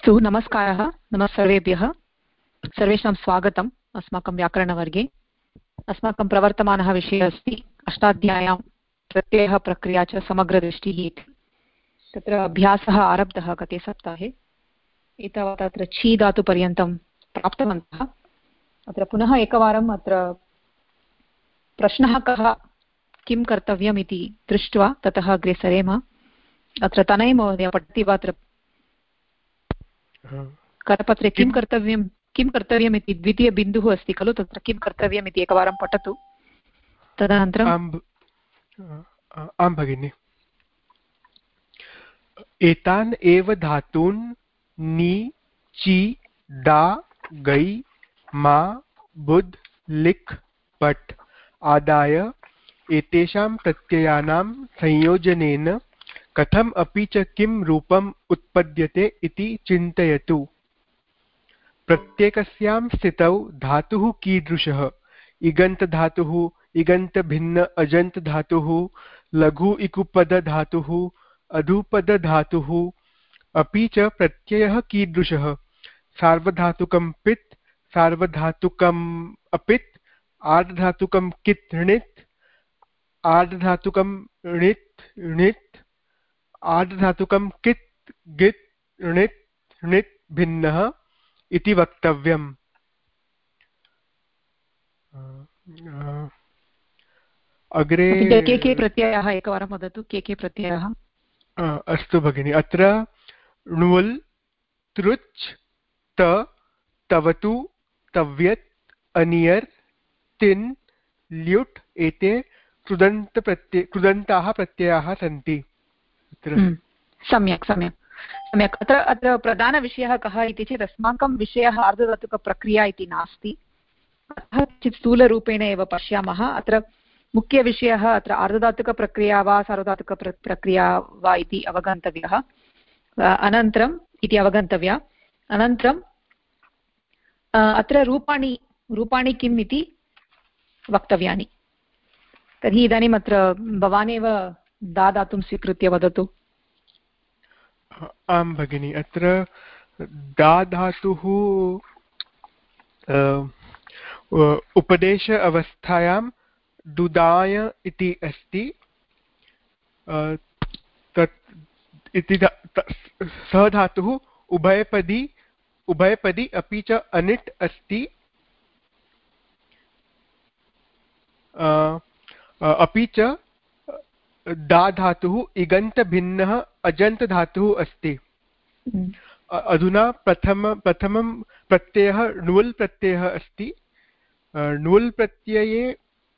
अस्तु, नमस्कारः। नमः सर्वेभ्यः। सर्वेषां स्वागतम् अस्माकं व्याकरणवर्गे। अस्माकं प्रवर्तमानः विषयः अस्ति अष्टाध्याय्यां प्रत्ययः प्रक्रिया च समग्रदृष्टिः इति। तत्र अभ्यासः आरब्धः गते सप्ताहे। एतावता अत्र छी धातुपर्यन्तं प्राप्तवन्तः। अत्र पुनः एकवारम् अत्र प्रश्नः कः, किं कर्तव्यम् इति दृष्ट्वा ततः अग्रे सरेम। अत्र तनय महोदय पठति वा? अत्र करपत्रे किं कर्तव्यम् इति द्वितीयबिन्दुः अस्ति खलु, तत्र किं कर्तव्यम् इति एकवारं पठतु। तदनन्तरं आं भगिनि। एतान् एव धातून् नि चि डा गै मा बुद् लिक् पट् आदाय एतेषां प्रत्ययानां संयोजनेन कथम् अपि च किं रूपम् उत्पद्यते इति चिन्तयतु। प्रत्येकस्यां स्थितौ धातुः कीदृशः? इगन्तधातुः, इगन्तभिन्न अजन्तधातुः, लघु इकुपदधातुः, अधुपदधातुः। अपि च प्रत्ययः कीदृशः? सार्वधातुकं पित्, सार्वधातुकम् अपित्, आर्धधातुकं कित् णित्, आर्धधातुकं णित् णित्, आर्धधातुकं कित् गित् णित् णित् भिन्नः इति वक्तव्यम्। अग्रे के प्रत्ययाः एकवारं वदतु, के प्रत्ययाः? अस्तु भगिनि। अत्र ण्वुल्, तृच्, त, तवतु, तव्यत्, अनियर्, तिन्, ल्युट् एते कृदन्ताः प्रत्ययाः सन्ति। सम्यक् सम्यक् सम्यक्। अत्र प्रधानविषयः कः इति चेत् अस्माकं विषयः आर्धधातुकप्रक्रिया इति नास्ति, अतः किञ्चित् स्थूलरूपेण एव पश्यामः। अत्र मुख्यविषयः अत्र आर्धधातुकप्रक्रिया वा सार्वधातुकप्रक्रिया वा इति अवगन्तव्यः। अनन्तरं अत्र रूपाणि किम् इति वक्तव्यानि। तर्हि इदानीम् अत्र भवान् एव दा दातुं स्वीकृत्य वदतु। आं भगिनि। अत्र दा धातुः उपदेश अवस्थायां दुदाय इति अस्ति। सः धातुः उभयपदी अपि च अनिट् अस्ति। अपि च दा धातुः इगन्तभिन्नः अजन्तधातुः अस्ति। अधुना प्रथमं प्रत्ययः ण्वुल् प्रत्ययः अस्ति। ण्वुल् प्रत्यये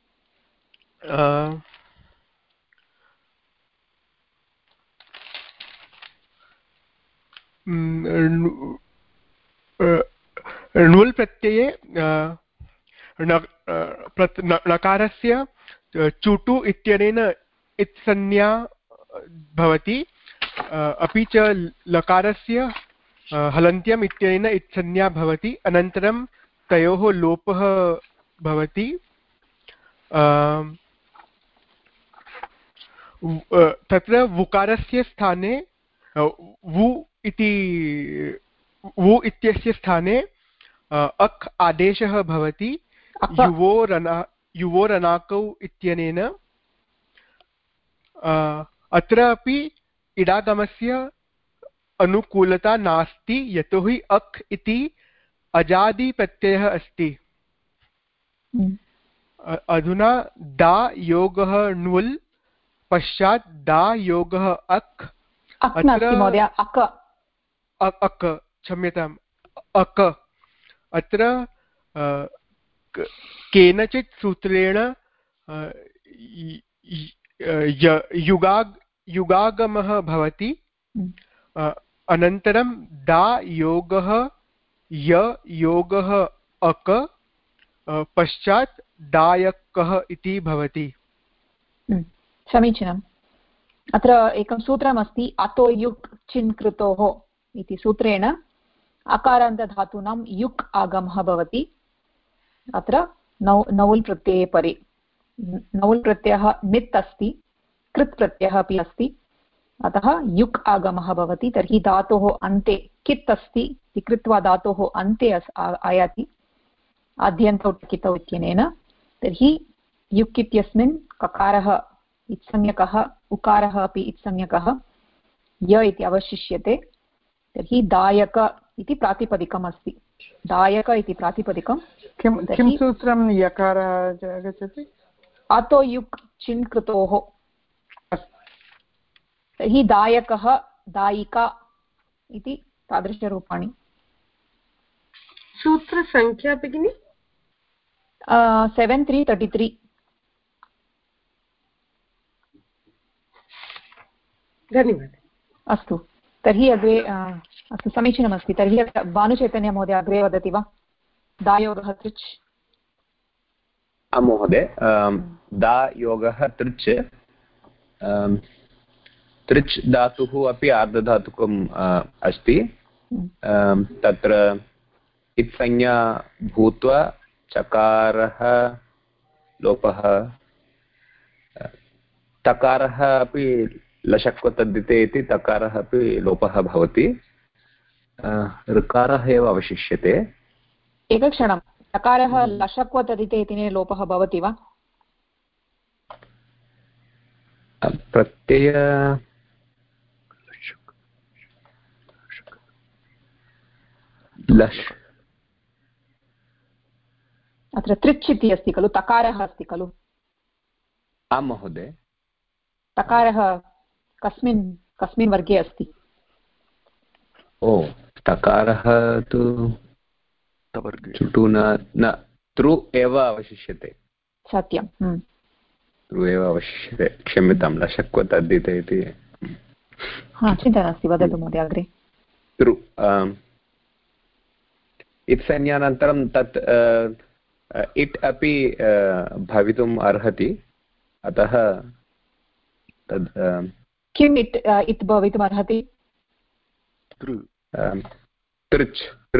ण्वुल् प्रत्यये नकारस्य चुटु इत्यनेन इत्संज्ञा भवति। अपि च लकारस्य हलन्त्यम् इत्यनेन इत्संज्ञा भवति। अनन्तरं तयोः लोपः भवति। तत्र वुकारस्य स्थाने वु इत्यस्य स्थाने अक् आदेशः भवति। युवोरनाकौ इत्यनेन। अत्र अपि इडागमस्य अनुकूलता नास्ति, यतोहि अक् इति अजादिप्रत्ययः अस्ति। अधुना दा योगः ण्वुल् पश्चात् दा योगः अक्। क्षम्यताम्, अक। अत्र केनचित् सूत्रेण युगागमः भवति। अनन्तरं दा योगः योगः अक पश्चात् दायकः इति भवति। समीचीनम्। अत्र एकं सूत्रमस्ति, अतो युक् चिन् कृतोः इति सूत्रेण अकारान्तधातूनां युक् आगमः भवति। अत्र नौल् प्रत्यये परे नौल् प्रत्ययः नित् अस्ति, कृत् प्रत्ययः अपि अस्ति। अतः युक् आगमः भवति। तर्हि धातोः अन्ते कित् अस्ति इति कृत्वा धातोः अन्ते आयाति आद्यन्तौ कितौ इत्यनेन। तर्हि युक् इत्यस्मिन् ककारः इत्संज्ञकः, उकारः अपि इत्संज्ञकः, य इति अवशिष्यते। तर्हि दायक इति प्रातिपदिकम् अस्ति। दायक इति प्रातिपदिकं। किं सूत्रं यकारः आगच्छति? अतो युक् चिन् कृतोः। तर्हि दायकः, दायिका इति तादृशरूपाणि। सूत्रसङ्ख्या भगिनि 7333। धन्यवादः। अस्तु, तर्हि अग्रे अस्तु, समीचीनमस्ति। तर्हि भानुचैतन्य महोदय अग्रे वदति वा? दायोगः तृच्। महोदय, दायोगः तृच्, तृच् धातुः अपि आर्धधातुकम् अस्ति। तत्र इत्संज्ञा भूत्वा चकारः लोपः, तकारः अपि लशक्वतद्धिते इति तकारः अपि लोपः भवति, ऋकारः एव अवशिष्यते। एकक्षणं, तकारः लशक्वतदिते इति लोपः भवति वा? प्रत्यय लश्, अत्र तृच् इति अस्ति खलु, तकारः अस्ति खलु? आं महोदय। तकारः कस्मिन् वर्गे अस्ति? ओ, तकारः तु चुटु न तृ एव अवशिष्यते। सत्यं, तृ एव अवशिष्यते, क्षम्यतां, लशक्वतद्धिते इति। चिन्ता नास्ति, वदतु महोदय अग्रे। तृ इत्संज्ञानन्तरं तत् इट् अपि भवितुम् अर्हति, अतः तद् किम् इत् भवितुम् अर्हति? तृच्,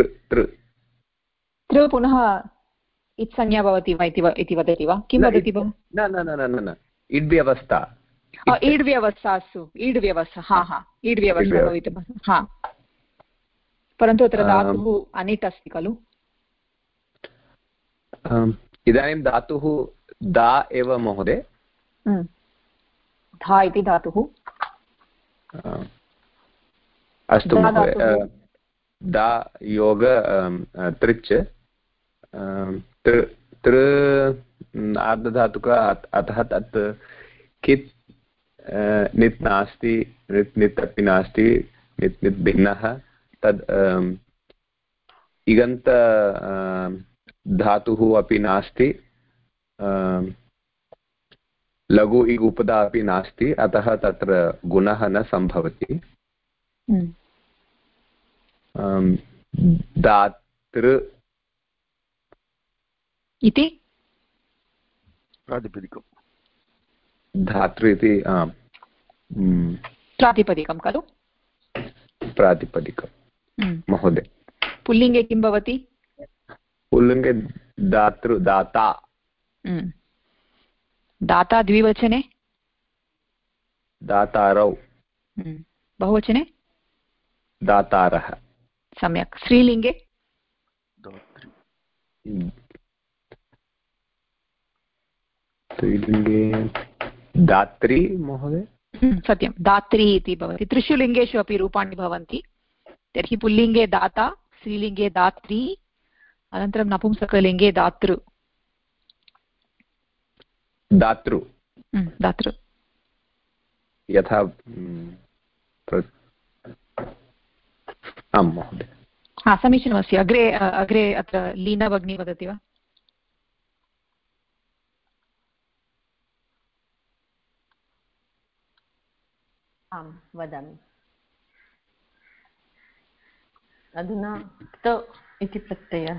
तृ पुनः इत्संज्ञा भवति वा इति वदति वा? किं वदति भवान्? न, इड् व्यवस्था। ईड् व्यवस्था, अस्तु, ईड् व्यवस्था, ईड् व्यवस्था भवितुम्, परन्तु अत्र धातुः अनिट् अस्ति खलु? इदानीं धातुः दा एव महोदय। धा इति धातुः। अस्तु महोदय, दा योग तृच्, तृ आर्धधातुक, अतः तत् कित् नित् नास्ति, नित् अपि नास्ति, नित् भिन्नः। तद् इगन्त धातुः अपि नास्ति, लघु इगुपदा अपि नास्ति, अतः तत्र गुणः न सम्भवति। दातृ इति प्रातिपदिकं, धातृ इति प्रातिपदिकं खलु? प्रातिपदिकं महोदय। पुल्लिङ्गे किं भवति? पुल्लिङ्गे दातृ, दाता। दाता द्विवचने? दातारौ। बहुवचने? दातारः। सम्यक्। स्त्रीलिङ्गे? स्त्रीलिङ्गे दात्री महोदय। सत्यं, दात्री इति भवति। त्रिषु लिङ्गेषु अपि रूपाणि भवन्ति। तर्हि पुल्लिङ्गे दाता, स्त्रीलिङ्गे दात्री, अनन्तरं नपुंसकलिङ्गे दातृ। दातृ, दातृ, यथा आं महोदय। समीचीनमस्ति। अग्रे अत्र लीना भगिनी वदति वा? आं वदामि। अधुना त इति प्रत्ययः,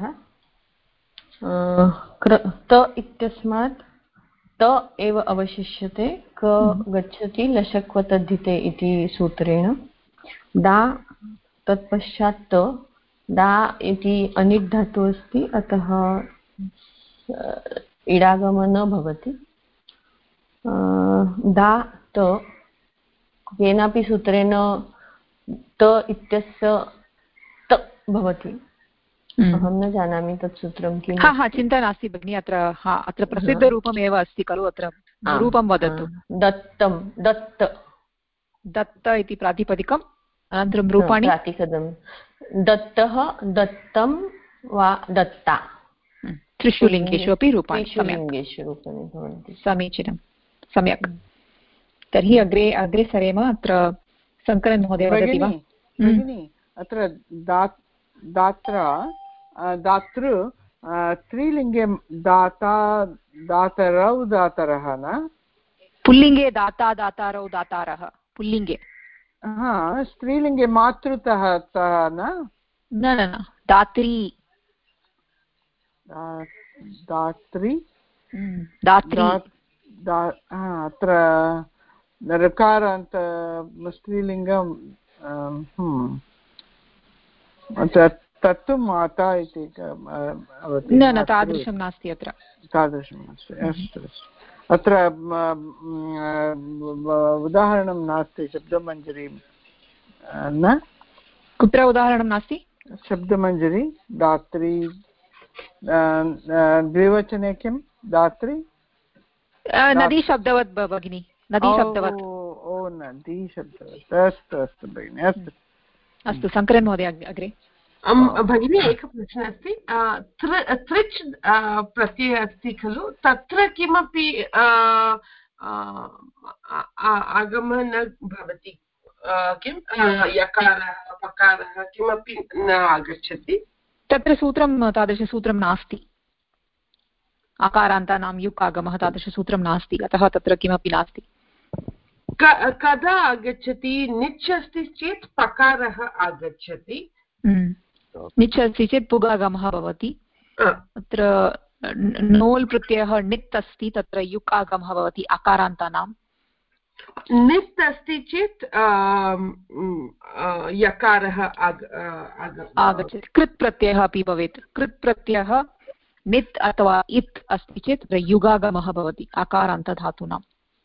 त इत्यस्मात् त एव अवशिष्यते, क गच्छति लशक्वतद्धिते इति सूत्रेण। दा तत्पश्चात् त, दा इति अनिट् धातुः अस्ति, अतः इडागमः न भवति। दा त केनापि सूत्रेण त इत्यस्य त भवति। अहं न जानामि तत् सूत्रं किम्। चिन्ता नास्ति भगिनि, अत्र प्रसिद्धरूपमेव अस्ति खलु, अत्र रूपं वदतु। दत्तं, दत्त, दत्त इति प्रातिपदिकम्, अनन्तरं रूपाणि प्रातिपदं दत्तः, दत्तं वा दत्ता, त्रिषु लिङ्गेषु अपि रूपाणि, लिङ्गेषु रूपाणि भवन्ति। समीचीनं, सम्यक्। तर्हि अग्रे सरेम। अत्र शङ्करन् महोदय वदति वा? भगिनि, अत्र दातृ स्त्रीलिङ्गे दाता दातरौ दातरः न? पुल्लिङ्गे दाता दातारौ दातारः पुल्लिङ्गे। स्त्रीलिङ्गे मातृतः न? न, दात्री दात्री अत्र ऋकारान्त स्त्रीलिङ्गं तत्तु माता इति न, तादृशं नास्ति अत्र, तादृशं नास्ति। अस्तु अस्तु, अत्र उदाहरणं नास्ति शब्दमञ्जरी न? कुत्र उदाहरणं नास्ति? शब्दमञ्जरी दात्री द्विवचने किं दात्री? नदी शब्दवत् भगिनि, नदी शब्दवत्। ओ नदी शब्दवत्, अस्तु अस्तु भगिनि, अस्तु अस्तु। शङ्करन् महोदय अग्रे। भगिनी, एकः प्रश्नः अस्ति। तृच् प्रत्ययः अस्ति खलु, तत्र किमपि आगमः न भवति किं? यकारः पकारः किमपि न आगच्छति? तत्र सूत्रं, तादृशसूत्रं नास्ति। आकारान्तानां युक् आगमः तादृशसूत्रं नास्ति, अतः तत्र किमपि नास्ति। कदा आगच्छति? निच् अस्ति चेत् पकारः आगच्छति, निच् अस्ति चेत् पुगागमः भवति। अत्र नोल् प्रत्ययः नित् अस्ति, तत्र युक् आगमः भवति अकारान्तानां। नित् अस्ति चेत् यकारः आगच्छति। कृत् प्रत्ययः अपि भवेत्। कृत् प्रत्ययः नित् अथवा इत् अस्ति चेत् तत्र युगागमः भवति अकारान्तधातूनाम्।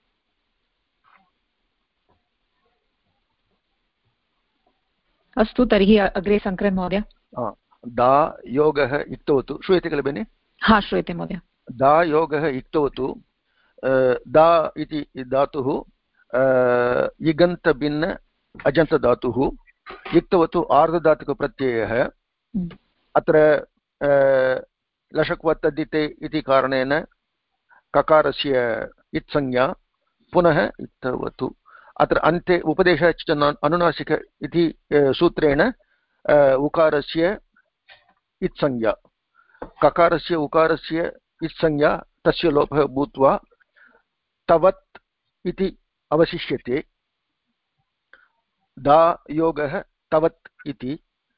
अस्तु, तर्हि अग्रे शङ्करन् महोदय। दा योगः इक्तौ तु, श्रूयते खलु भगिनि? श्रूयते महोदय। दा योगः इक्तौ तु, दा इति धातुः इगन्तभिन्न अजन्तधातुः, इक्तौ तु आर्धधातुकप्रत्ययः। अत्र लषक्वत्तद्धिते इति कारणेन ककारस्य इत्संज्ञा, पुनः इक्तवतु। अत्र अन्ते उपदेशः च अनुनासिक इति सूत्रेण उकारस्य इत्संज्ञा, ककारस्य उकारस्य इत्संज्ञा, तस्य लोपः भूत्वा तवत् इति अवशिष्यते। दा योगः तवत् इति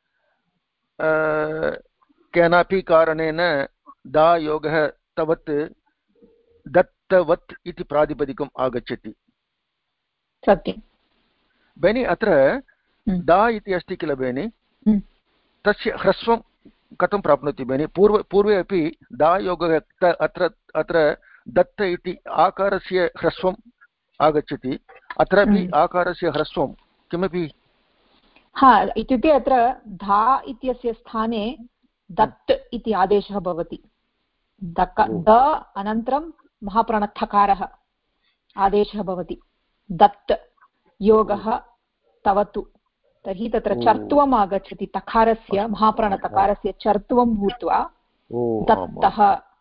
केनापि कारणेन दा योगः तवत् दत्तवत् इति प्रातिपदिकम् आगच्छति। सत्यं बेनि, अत्र दा इति अस्ति किल बेनि, तस्य ह्रस्वं कथं प्राप्नोति बेनि? पूर्वे अपि दा योगः अत्र दत्त इति आकारस्य ह्रस्वम् आगच्छति, अत्रापि आकारस्य ह्रस्वं किमपि? इत्युक्ते अत्र धा इत्यस्य स्थाने दत्त इति आदेशः भवति। द अनन्तरं महाप्राणथकारः आदेशः भवति, दत्त योगः तवतु। तर्हि तत्र चर्त्वम् आगच्छति, तकारस्य महाप्राणतकारस्य चर्त्वं भूत्वा दत्तः।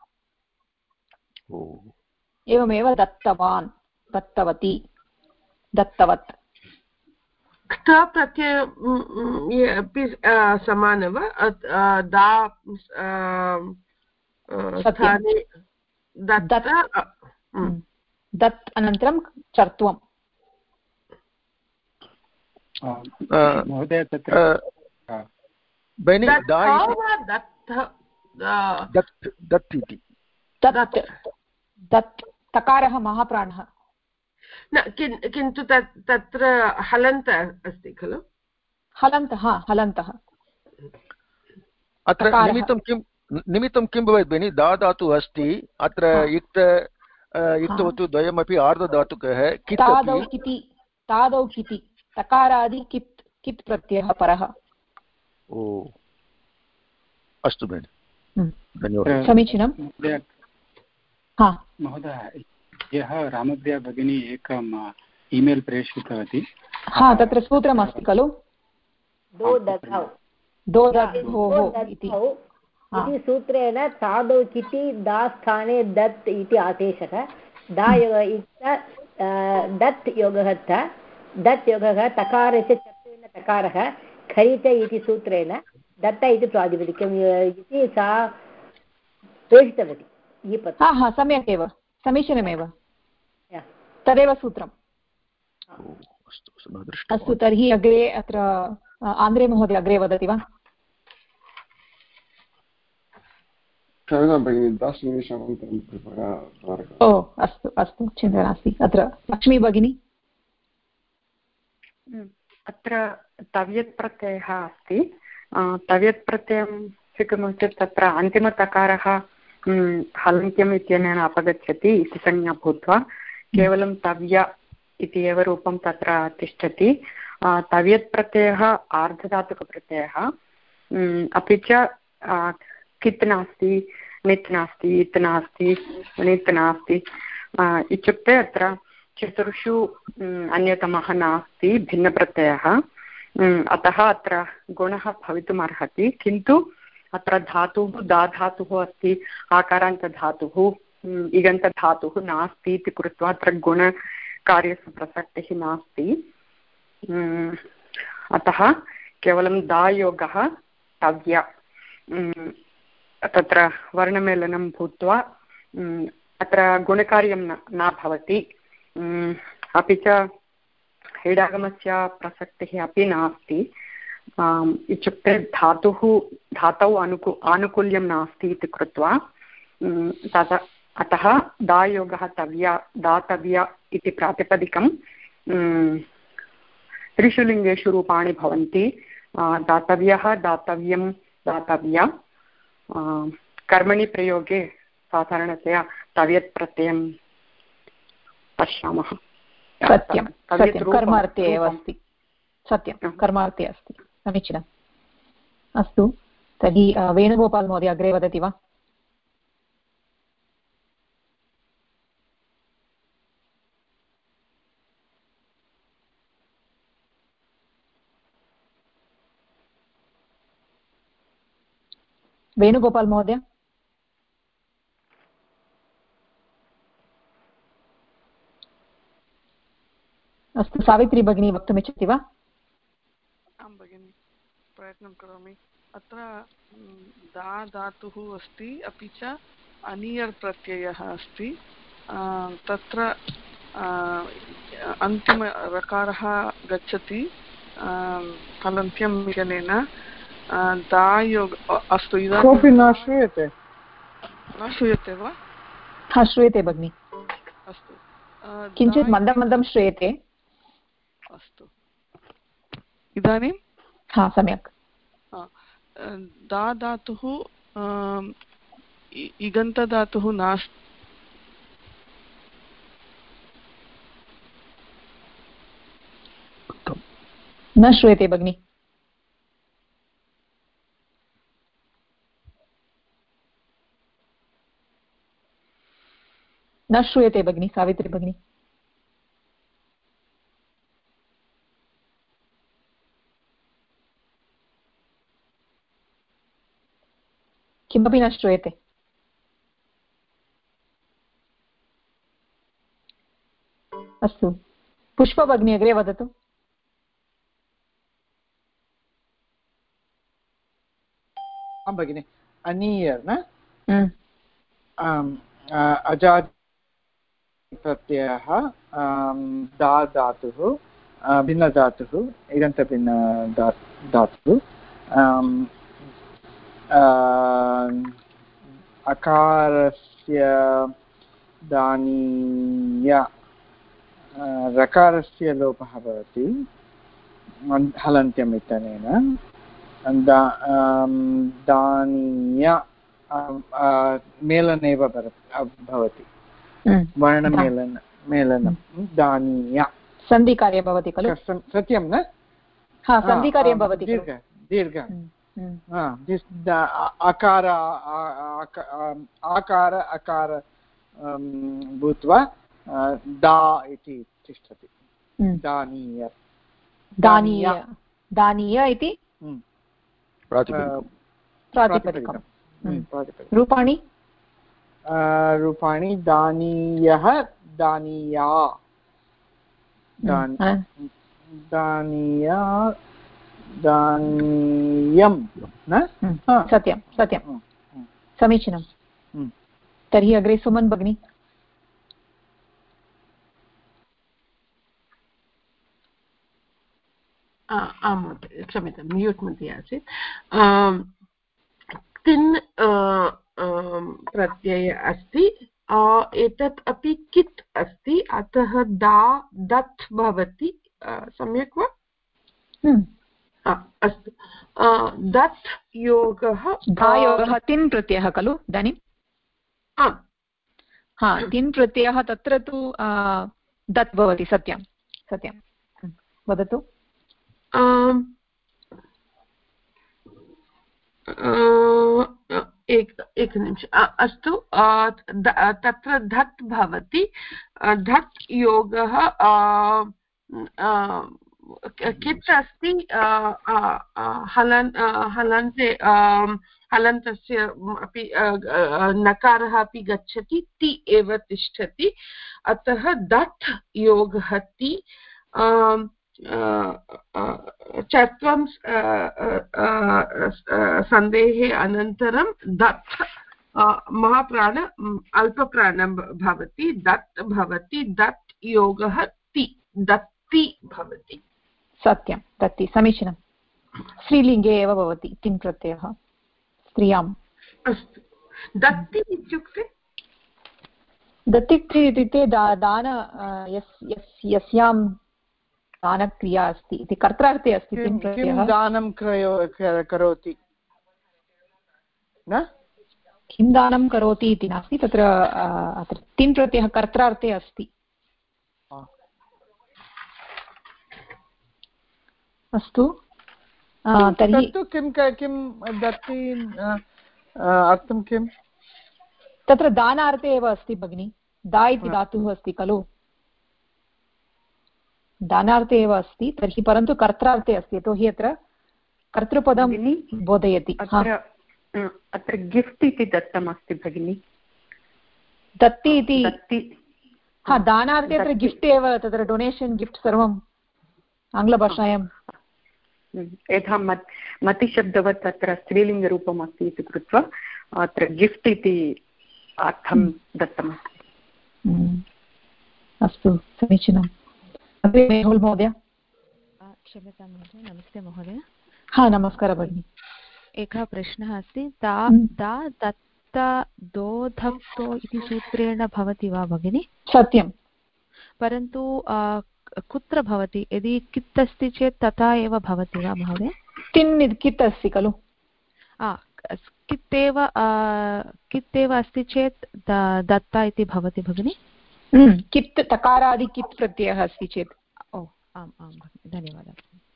एवमेव दत्तवान्, दत्तवती, दत्तवत्। क्त प्रत्यय अपि समान वा? दा स्थाने दत् अनन्तरं चर्त्वम्। महोदय तत्र दत् तकारः महाप्राणः न, किन्तु तत्र हलन्त अस्ति खलु? हलन्तः। अत्र निमित्तं किं भवेत् बेनि? दा धातुः अस्ति, अत्र इक्तवतु द्वयमपि आर्धधातुकः। तादौ किति तकारादि कित् प्रत्ययः परः। ओ अस्तु भगिनि, धन्यवादः। समीचीनं महोदय, ह्यः रामप्रिया भगिनी एकम् ईमेल् प्रेषितवती। तत्र सूत्रमस्ति खलु, इति सूत्रेण तादौ किति दा स्थाने दत् इति आदेशः। दत् योगः दत् योगः तकारस्य चत्वेन तकारः खरित इति सूत्रेण दत्त इति प्रातिपदिकम् इति सा प्रेषितवती। सम्यक् एव, समीचीनमेव, तदेव सूत्रम्। अस्तु, तर्हि अग्रे अत्र आन्द्रे महोदय अग्रे वदति वा? अस्तु अस्तु, चिन्ता नास्ति। अत्र लक्ष्मी भगिनी, अत्र तव्यत् प्रत्ययः अस्ति। तव्यत् प्रत्ययं स्वीकुर्मः चेत् तत्र अन्तिमतकारः हलन्त्यम् इत्यनेन अपगच्छति इति संज्ञा भूत्वा केवलं तव्य इति एव रूपं तत्र तिष्ठति। तव्यत् प्रत्ययः आर्धधातुकप्रत्ययः, अपि च कित् नास्ति, नित् नास्ति, इत् नास्ति, नित् नास्ति। इत्युक्ते अत्र चतुर्षु अन्यतमः नास्ति भिन्नप्रत्ययः, अतः अत्र गुणः भवितुम् अर्हति। किन्तु अत्र धातुः धातुः अस्ति, आकारान्तधातुः इगन्तधातुः नास्ति इति कृत्वा अत्र गुणकार्यस्य प्रसक्तिः नास्ति। अतः केवलं दायोगः तव्य, तत्र वर्णमेलनं भूत्वा अत्र गुणकार्यं न भवति। अपि च हेडागमस्य प्रसक्तिः अपि नास्ति। इत्युक्ते धातौ आनुकूल्यं नास्ति इति कृत्वा अतः दायोगः दातव्य इति प्रातिपदिकं त्रिषु लिङ्गेषु रूपाणि भवन्ति। दातव्यः, दातव्यं, दातव्या। कर्मणि प्रयोगे साधारणतया तव्यत् प्रत्ययं पश्यामः। सत्यं, कर्मार्थे एव अस्ति। सत्यं, कर्मार्थे अस्ति। समीचीनम्। अस्तु, तर्हि वेणुगोपाल् महोदय अग्रे वदति वा? वेणुगोपाल् महोदय, अस्तु, सावित्री भगिनी वक्तुमिच्छति वा? आं भगिनि, प्रयत्नं करोमि। अत्र दा धातुः अस्ति, अपि च अनियर् प्रत्ययः अस्ति। तत्र अन्तिमरकारः गच्छति हलन्त्यं इत्यनेन। दायोग अस्तु, कोऽपि न श्रूयते? न श्रूयते वा? श्रूयते भगिनि। अस्तु, किञ्चित् मन्दं मन्दं श्रूयते। अस्तु, इदानीं सम्यक्। दा धातुः इगन्तधातुः नास्ति। न श्रूयते भगिनि। न श्रूयते भगिनि, सावित्री भगिनी। किमपि न श्रूयते। अस्तु, पुष्पभगिनी अग्रे वदतु। आं भगिनि, अनीयर् न अजाद् प्रत्ययः दा धातुः भिन्नधातुः इगन्तभिन्न धातुः अकारस्य दानीय रकारस्य लोपः भवति हलन्त्यम् इत्यनेन। दानीय मेलनेव भवति, वर्णमेलनं दानीय। सन्धिकार्यं भवति खलु? सत्यं न? हा, सन्धिकार्यं भवति दीर्घ अकार आकार अकार भूत्वा दा इति तिष्ठति। दानीय इति प्रातिपदिकं। रूपाणि दानीयः दानीया दानीया दानीयं न? सत्यं समीचीनं। तर्हि अग्रे सुमन् भगिनी। आम् क्षम्यतां, म्यूट् मध्ये आसीत्। तिन् प्रत्यय अस्ति, एतत् अपि कित् अस्ति, अतः दा दत् भवति। सम्यक् वा? अस्तु, दत् योगः तिन् प्रत्ययः खलु इदानीम्? आम्, तिन् प्रत्ययः, तत्र तु दत् भवति। सत्यं वदतु। एकनिमिष। अस्तु, तत्र धत् भवति। धत् योगः कित् अस्ति, हलन्तस्य अपि नकारः अपि गच्छति, ति एव तिष्ठति, अतः दत् योगः ति। चत्वं सन्धेः अनन्तरं दत् महाप्राण अल्पप्राणं भवति, दत् भवति, दत् योगः ति, दत्ति भवति। सत्यं, दत्ति समीचीनं। स्त्रीलिङ्गे एव भवति तिन् प्रत्ययः, स्त्रियाम्। अस्तु, दत्ति इत्युक्ते इत्युक्ते दान, यस्यां दानक्रिया अस्ति इति कर्त्रार्थे अस्ति। किं दानं करोति न? किं दानं करोति इति नास्ति, तत्र तिन् प्रत्ययः कर्त्रार्थे अस्ति। अस्तु, तर्हि किं दत्ति अर्थं किं? तत्र दानार्थे एव अस्ति भगिनि। दा इति धातुः अस्ति खलु, दानार्थे एव अस्ति, तर्हि परन्तु कर्त्रार्थे अस्ति, यतोहि अत्र कर्तृपदं बोधयति। अत्र गिफ्ट् इति दत्तमस्ति भगिनि। दत्ति इति दानार्थे अत्र गिफ्ट् एव, तत्र डोनेशन् गिफ्ट् सर्वम् आङ्ग्लभाषायां यथा मतिशब्दवत् अत्र स्त्रीलिङ्गरूपम् अस्ति इति कृत्वा अत्र गिफ्ट् इति अर्थं दत्तमस्ति। अस्तु, समीचीनम्। मेहुल् महोदय। क्षम्यतां महोदय। नमस्ते महोदय। नमस्कारः भगिनि। एकः प्रश्नः अस्ति। दा दत्त दो धक्तो इति सूत्रेण भवति वा भगिनि? सत्यं, परन्तु कुत्र भवति? यदि कित् अस्ति चेत् तथा एव भवति वा महोदय? तिन् कित् अस्ति खलु? कित् एव अस्ति चेत् दत्ता इति भवति भगिनि? कित् तकारादि कित् प्रत्ययः अस्ति चेत्। ओ आम् भगिनि, धन्यवादः।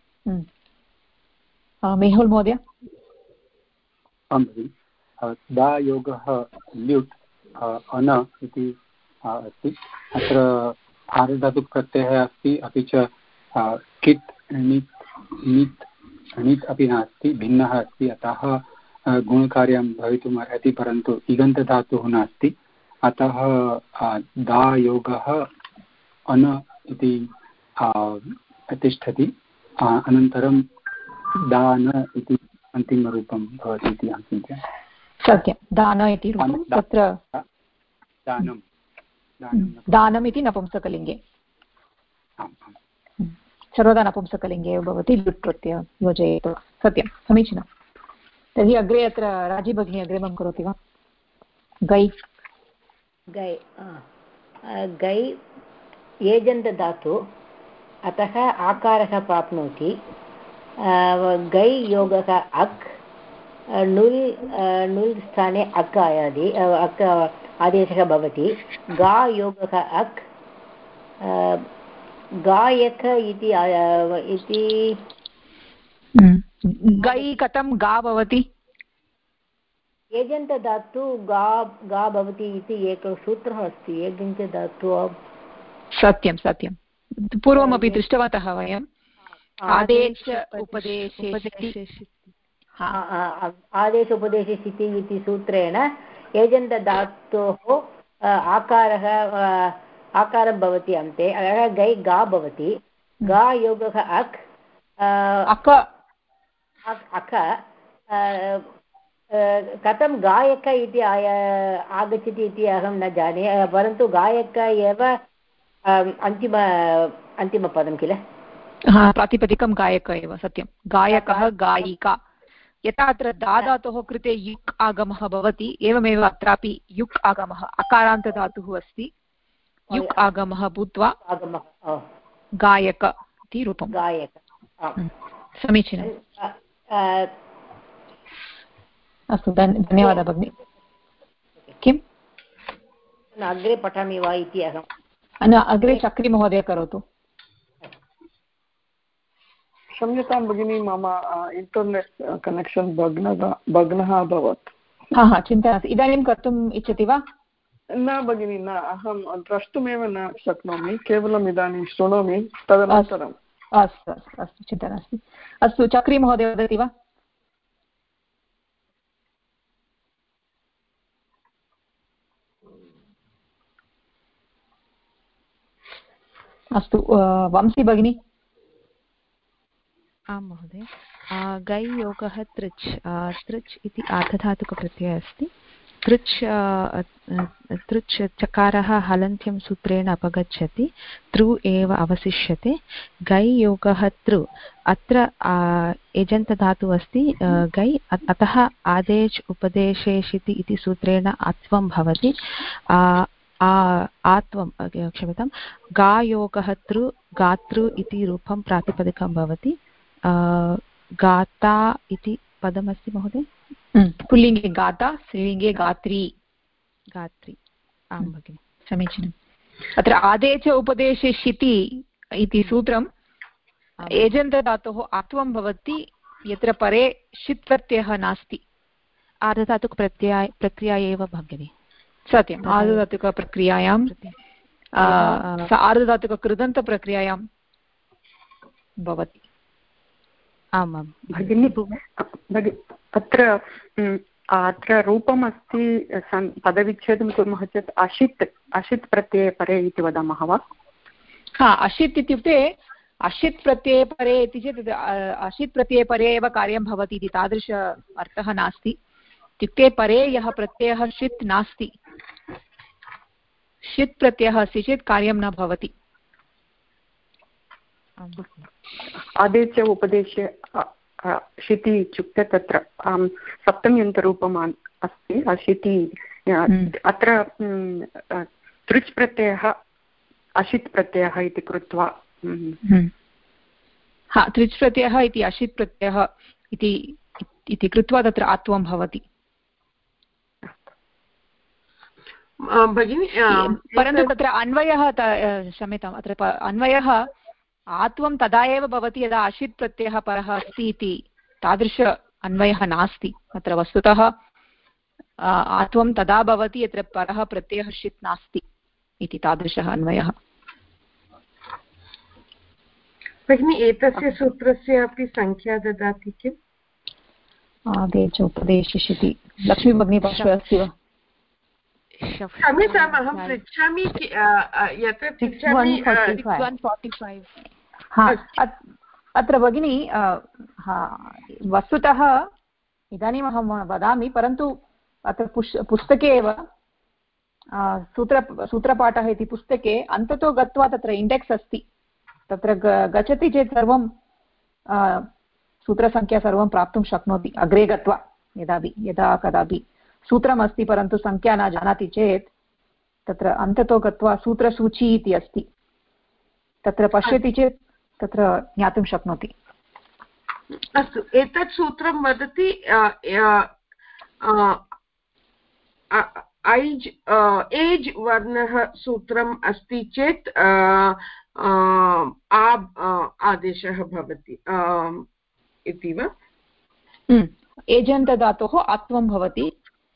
मेहुल् महोदय। आं भगिनि। दा योगः ल्युट् अन इति अस्ति। अत्र आर्धधातुप्रत्ययः अस्ति, अपि च कित् णित् अपि नास्ति, भिन्नः अस्ति, अतः गुणकार्यं भवितुम् अर्हति, परन्तु इगन्तधातुः नास्ति, अतः दा योगः अन इति तिष्ठति। अनन्तरं दान इति अन्तिमरूपं भवति इति अहं चिन्तयामि। सत्यं, दान इति रूपं, तत्र दानम् इति नपुंसकलिङ्गे, सर्वदा नपुंसकलिङ्गे एव भवति, लुट् प्रत्ययः योजयेत्। सत्यं, समीचीनं। तर्हि अग्रे अत्र राजी भगिनी अग्रिमं करोति वा? गै एजन्तधातु, अतः आकारः प्राप्नोति। गै योगः अक्, नुल् स्थाने अक् आदेशः भवति। गा योगः अक्, गायक इति गै कथं गा भवति? एजन्तधातु गा भवति इति एकं सूत्रः अस्ति। एजन्तधातु सत्यं सत्यं पूर्वमपि दृष्टवन्तः वयम्। आदेश उपदेशस्थिति इति सूत्रेण एजन्तधातोः आकारः भवति अन्ते। गै गा भवति। गा योगः अक् अक कथं गायक इति आगच्छति इति अहं न जाने, परन्तु गायक एव अन्तिमपदं किल? प्रातिपदिकं गायक एव सत्यं। गायकः गायिका। यथा अत्र दाधातोः कृते युक् आगमः भवति एवमेव अत्रापि युक् आगमः अकारान्तधातुः अस्ति। युक् आगमः भूत्वा गायक इति रूपं। गायक समीचीनम्। अस्तु धन्यवादः भगिनि। किम् अग्रे पठामि वा इति अहं अग्रे चक्री महोदय करोतु। क्षम्यतां भगिनी, मम इण्टर्नेट् कनेक्षन् भग्नः अभवत्। चिन्ता नास्ति। इदानीं कर्तुम् इच्छति वा? न भगिनी, न, अहं द्रष्टुमेव न शक्नोमि, केवलम् इदानीं शृणोमि, तदनन्तरम्। अस्तु अस्तु अस्तु, चिन्ता नास्ति। अस्तु, चक्री महोदय वदति वा? अस्तु, वंशी भगिनी। आं महोदय। गै योगः तृच्। तृच् इति आर्धधातुकप्रत्ययः अस्ति। तृच् चकारः हलन्त्यं सूत्रेण अपगच्छति, तृ एव अवशिष्यते। गै योगः तृ। अत्र एजन्तधातुः अस्ति गै, अतः आदेश उपदेशेषिति इति सूत्रेण अत्वं भवति। आत्वं क्षम्यतां। गायोगः तृ गातृ इति रूपं प्रातिपदिकं भवति। गाता इति पदमस्ति महोदय। पुल्लिङ्गे गाता, स्त्रीलिङ्गे गात्री। गात्री, आं भगिनि, समीचीनम्। अत्र आदेश उपदेशे शिति इति सूत्रम् एजन्तधातोः अत्वं भवति यत्र परे षित् प्रत्ययः नास्ति। आर्धधातुकप्रक्रिया एव भगिनि। सत्यम्, आर्धधातुकप्रक्रियायां आर्धधातुककृदन्तप्रक्रियायां भवति। आमां भगिनी, अत्र रूपमस्ति। पदविच्छेदं कुर्मः चेत् अशित् प्रत्यये परे इति वदामः वा? अशित् इत्युक्ते अशित् प्रत्यये परे इति चेत् अशित् प्रत्यये परे एव कार्यं भवति इति तादृश अर्थः नास्ति। इत्युक्ते परे यः प्रत्ययः षित् नास्ति, षित् प्रत्ययः अस्ति चेत् कार्यं न भवति। आदेशे उपदेशे शिति इत्युक्ते तत्र सप्तम्यन्तरूपम् अस्ति अशिति। अत्र तृच् प्रत्ययः अशित् प्रत्ययः इति कृत्वा तृच् प्रत्ययः इति अशित् प्रत्ययः इति कृत्वा तत्र आत्वं भवति। परन्तु तत्र अन्वयः, क्षम्यताम्, अत्र अन्वयः आत्वं तदा एव भवति यदा अशित् प्रत्ययः परः अस्ति इति तादृश अन्वयः नास्ति। अत्र वस्तुतः आत्वं तदा भवति यत्र परः प्रत्ययः षित् नास्ति इति तादृशः अन्वयः। भगिनि, एतस्य सूत्रस्य अपि संख्या ददाति किम्? आदेश उपदेशशिति। लक्ष्मी भगिनी पार्श्वे अस्ति वा? क्षम्यताम्, अहं पृच्छामि यत्र पृच्छामि। अत्र भगिनी वस्तुतः इदानीम् अहं वदामि, परन्तु अत्र पुस्तके एव सूत्रपाठः इति पुस्तके अन्ततो गत्वा तत्र इण्डेक्स् अस्ति। तत्र गच्छति चेत् सर्वं सूत्रसङ्ख्या सर्वं प्राप्तुं शक्नोति। अग्रे गत्वा यदा कदापि सूत्रमस्ति परन्तु सङ्ख्या न जानाति चेत् तत्र अन्ततो गत्वा सूत्रसूची इति अस्ति, तत्र पश्यति चेत् तत्र ज्ञातुं शक्नोति। अस्तु, एतत् सूत्रं वदति एज् वर्णः सूत्रम् अस्ति चेत् आदेशः भवति इति वा? एजन्तधातोः आत्वं भवति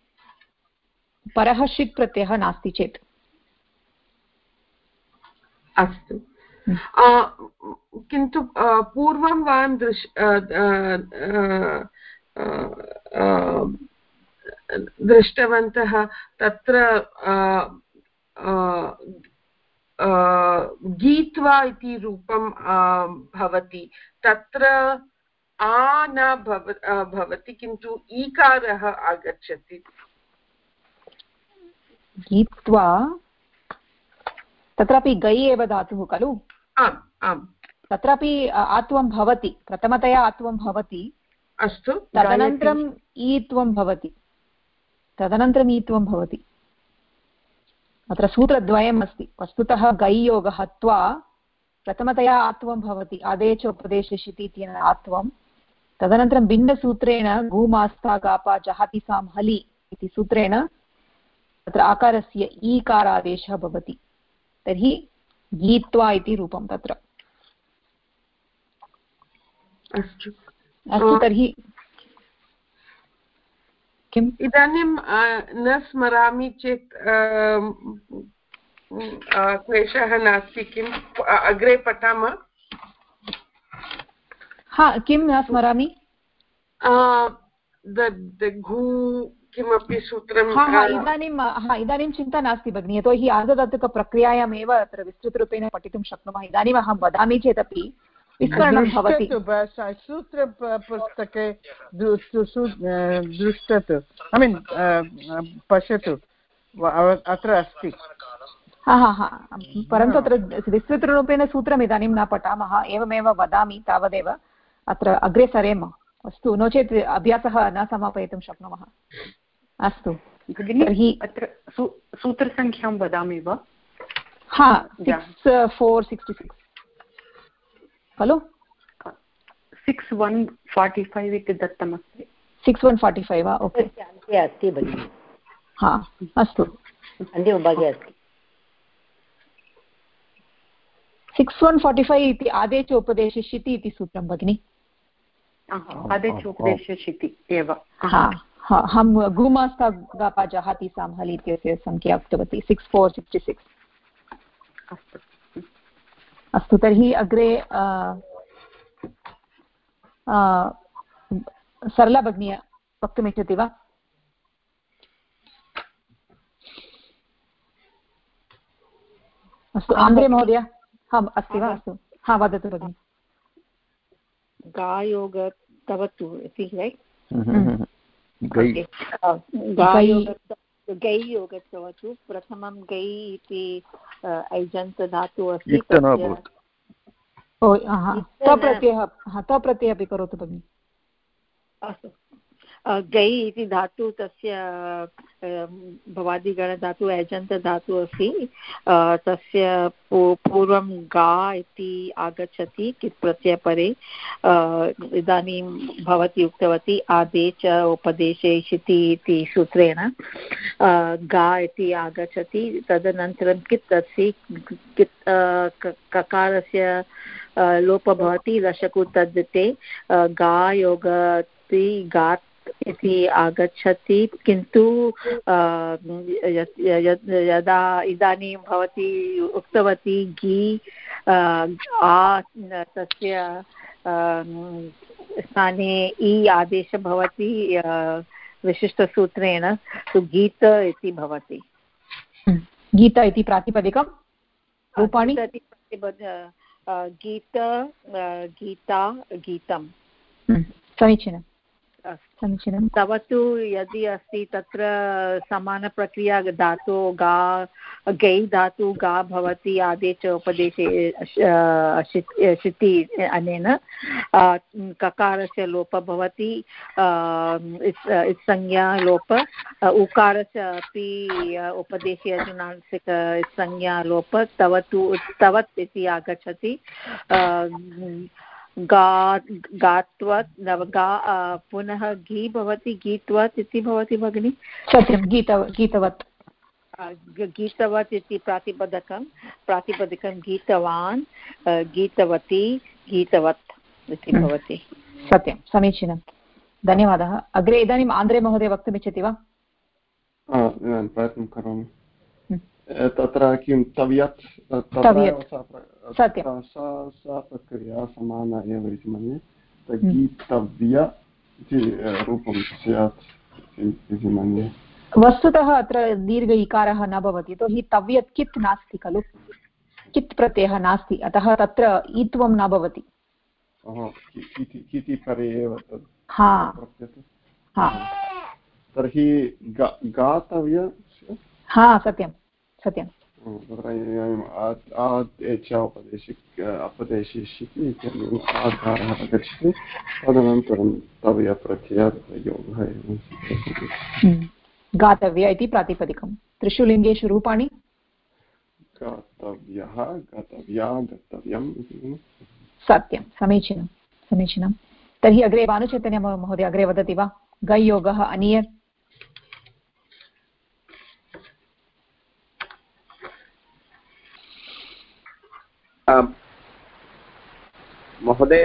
परः षित् प्रत्ययः नास्ति चेत्। अस्तु, किन्तु पूर्वं वयं दृष्टवन्तः तत्र गीत्वा इति रूपं भवति, तत्र आ न भवति किन्तु ईकारः आगच्छति। गीत्वा तत्रापि गै एव धातुः खलु? आम् आम्, तत्रापि आत्वं भवति, प्रथमतया आत्वं भवति। अस्तु, तदनन्तरम् ईत्वं भवति, तदनन्तरम् ईत्वं भवति। अत्र सूत्रद्वयम् अस्ति। वस्तुतः गैयोगः त्वा प्रथमतया आत्वं भवति, आदेश उपदेशशिति इत्यनेन आत्वं, तदनन्तरं भिन्नसूत्रेण गुमास्ता गापा जहाति सां हलि इति सूत्रेण तत्र आकारस्य ईकारादेशः भवति। तर्हि गीत्वा इति रूपं तत्र। अस्तु अस्तु, तर्हि किम् इदानीं न स्मरामि चेत् क्लेशः नास्ति, किम् अग्रे पठामः? हा, किं न स्मरामि? किमपि सूत्रं इदानीं चिन्ता नास्ति भगिनि, यतोहि आर्धधातुकप्रक्रियायामेव अत्र विस्तृतरूपेण पठितुं शक्नुमः। इदानीम् अहं वदामि चेदपि विस्मरणं भवति। सूत्रपुस्तके दृष्टतु, ऐ मीन् पश्यतु, अत्र अस्ति। परन्तु अत्र विस्तृतरूपेण सूत्रम् इदानीं न पठामः, एवमेव वदामि तावदेव, अत्र अग्रे सरेम। अस्तु, नो चेत् अभ्यासः न समापयितुं शक्नुमः। अस्तु तर्हि अत्र सूत्रसङ्ख्यां वदामि वा? 6466 खलु? 6145 इति दत्तमस्ति। 6145 वा? ओके, अस्ति भगिनि। अस्तु, अन्तिमभागे अस्ति 6145 इति आदेश उपदेशशिति इति सूत्रं भगिनि। आदेशोपदेशशिति एव। अहं गुमास्ता गापा जहाति सां हलि इत्यस्य सङ्ख्या उक्तवती 6466। अस्तु, तर्हि अग्रे सरला भगिनी वक्तुमिच्छति वा? अस्तु, आन्द्रे महोदय अस्ति वा? अस्तु, वदतु भगिनि। गायोग तव तु इति रैट्? गै योगत्वतु प्रथमं गै इति ऐजन्तधातुः अस्ति। तप्रत्ययः अपि करोतु भगिनि। अस्तु, गै इति धातु तस्य भवादिगणधातु ऐजन्तधातुः अस्ति। तस्य पूर्वं गा इति आगच्छति कित् प्रत्ययपरे। इदानीं भवती उक्तवती आदेश उपदेशेशिति इति सूत्रेण गा इति आगच्छति। तदनन्तरं कित् अस्ति, कित् ककारस्य लोपः भवति लशकु तद्धिते गा योगति गात् इति आगच्छति। किन्तु यदा इदानीं भवती उक्तवती गी तस्य स्थाने इ आदेशः भवति विशिष्टसूत्रेण, तु गीत इति भवति। गीत इति प्रातिपदिकं रूपाणि? गीत, गीता, गीतं। समीचीनं। तव तु यदि अस्ति तत्र समानप्रक्रिया धातु गा गै धातु गा भवति आदेश उपदेशे शिति अनेन ककारस्य लोपः भवति संज्ञा लोप उकारस्य अपि उपदेशे अनुनासिक संज्ञा लोप तवत् इति आगच्छति। गात्वत् पुनः घी भवति गीत्वत् इति भवति भगिनि। सत्यं, गीतवत्। गीतवत् इति प्रातिपदिकं गीतवान् गीतवती गीतवत् इति भवति। सत्यं, समीचीनं, धन्यवादः। अग्रे इदानीम् आन्द्रे महोदय वक्तुमिच्छति वा? प्रयत्नं करोमि। तत्र किं तव्यत् सत्यं सा प्रक्रिया समाना एव इति मन्ये। गीतव्य इति रूपं स्यात् इति मन्ये। वस्तुतः अत्र दीर्घ इकारः न भवति, यतोहि तव्यत् कित् नास्ति खलु, कित् प्रत्ययः नास्ति, अतः तत्र ईत्वं न भवति। तर्हि गातव्य सत्यं सत्यं अपदेशिष्यति इत्यनेन आधारः आगच्छति, तदनन्तरं तव्यप्रत्यययोगः एवं गातव्य इति प्रातिपदिकं। त्रिषु लिङ्गेषु रूपाणि गातव्यः गातव्या गतव्यम् इति। सत्यं, समीचीनं समीचीनं। तर्हि अग्रे भानुचैतन्य महोदय अग्रे वदति वा? गयोगः अनियर्। महोदय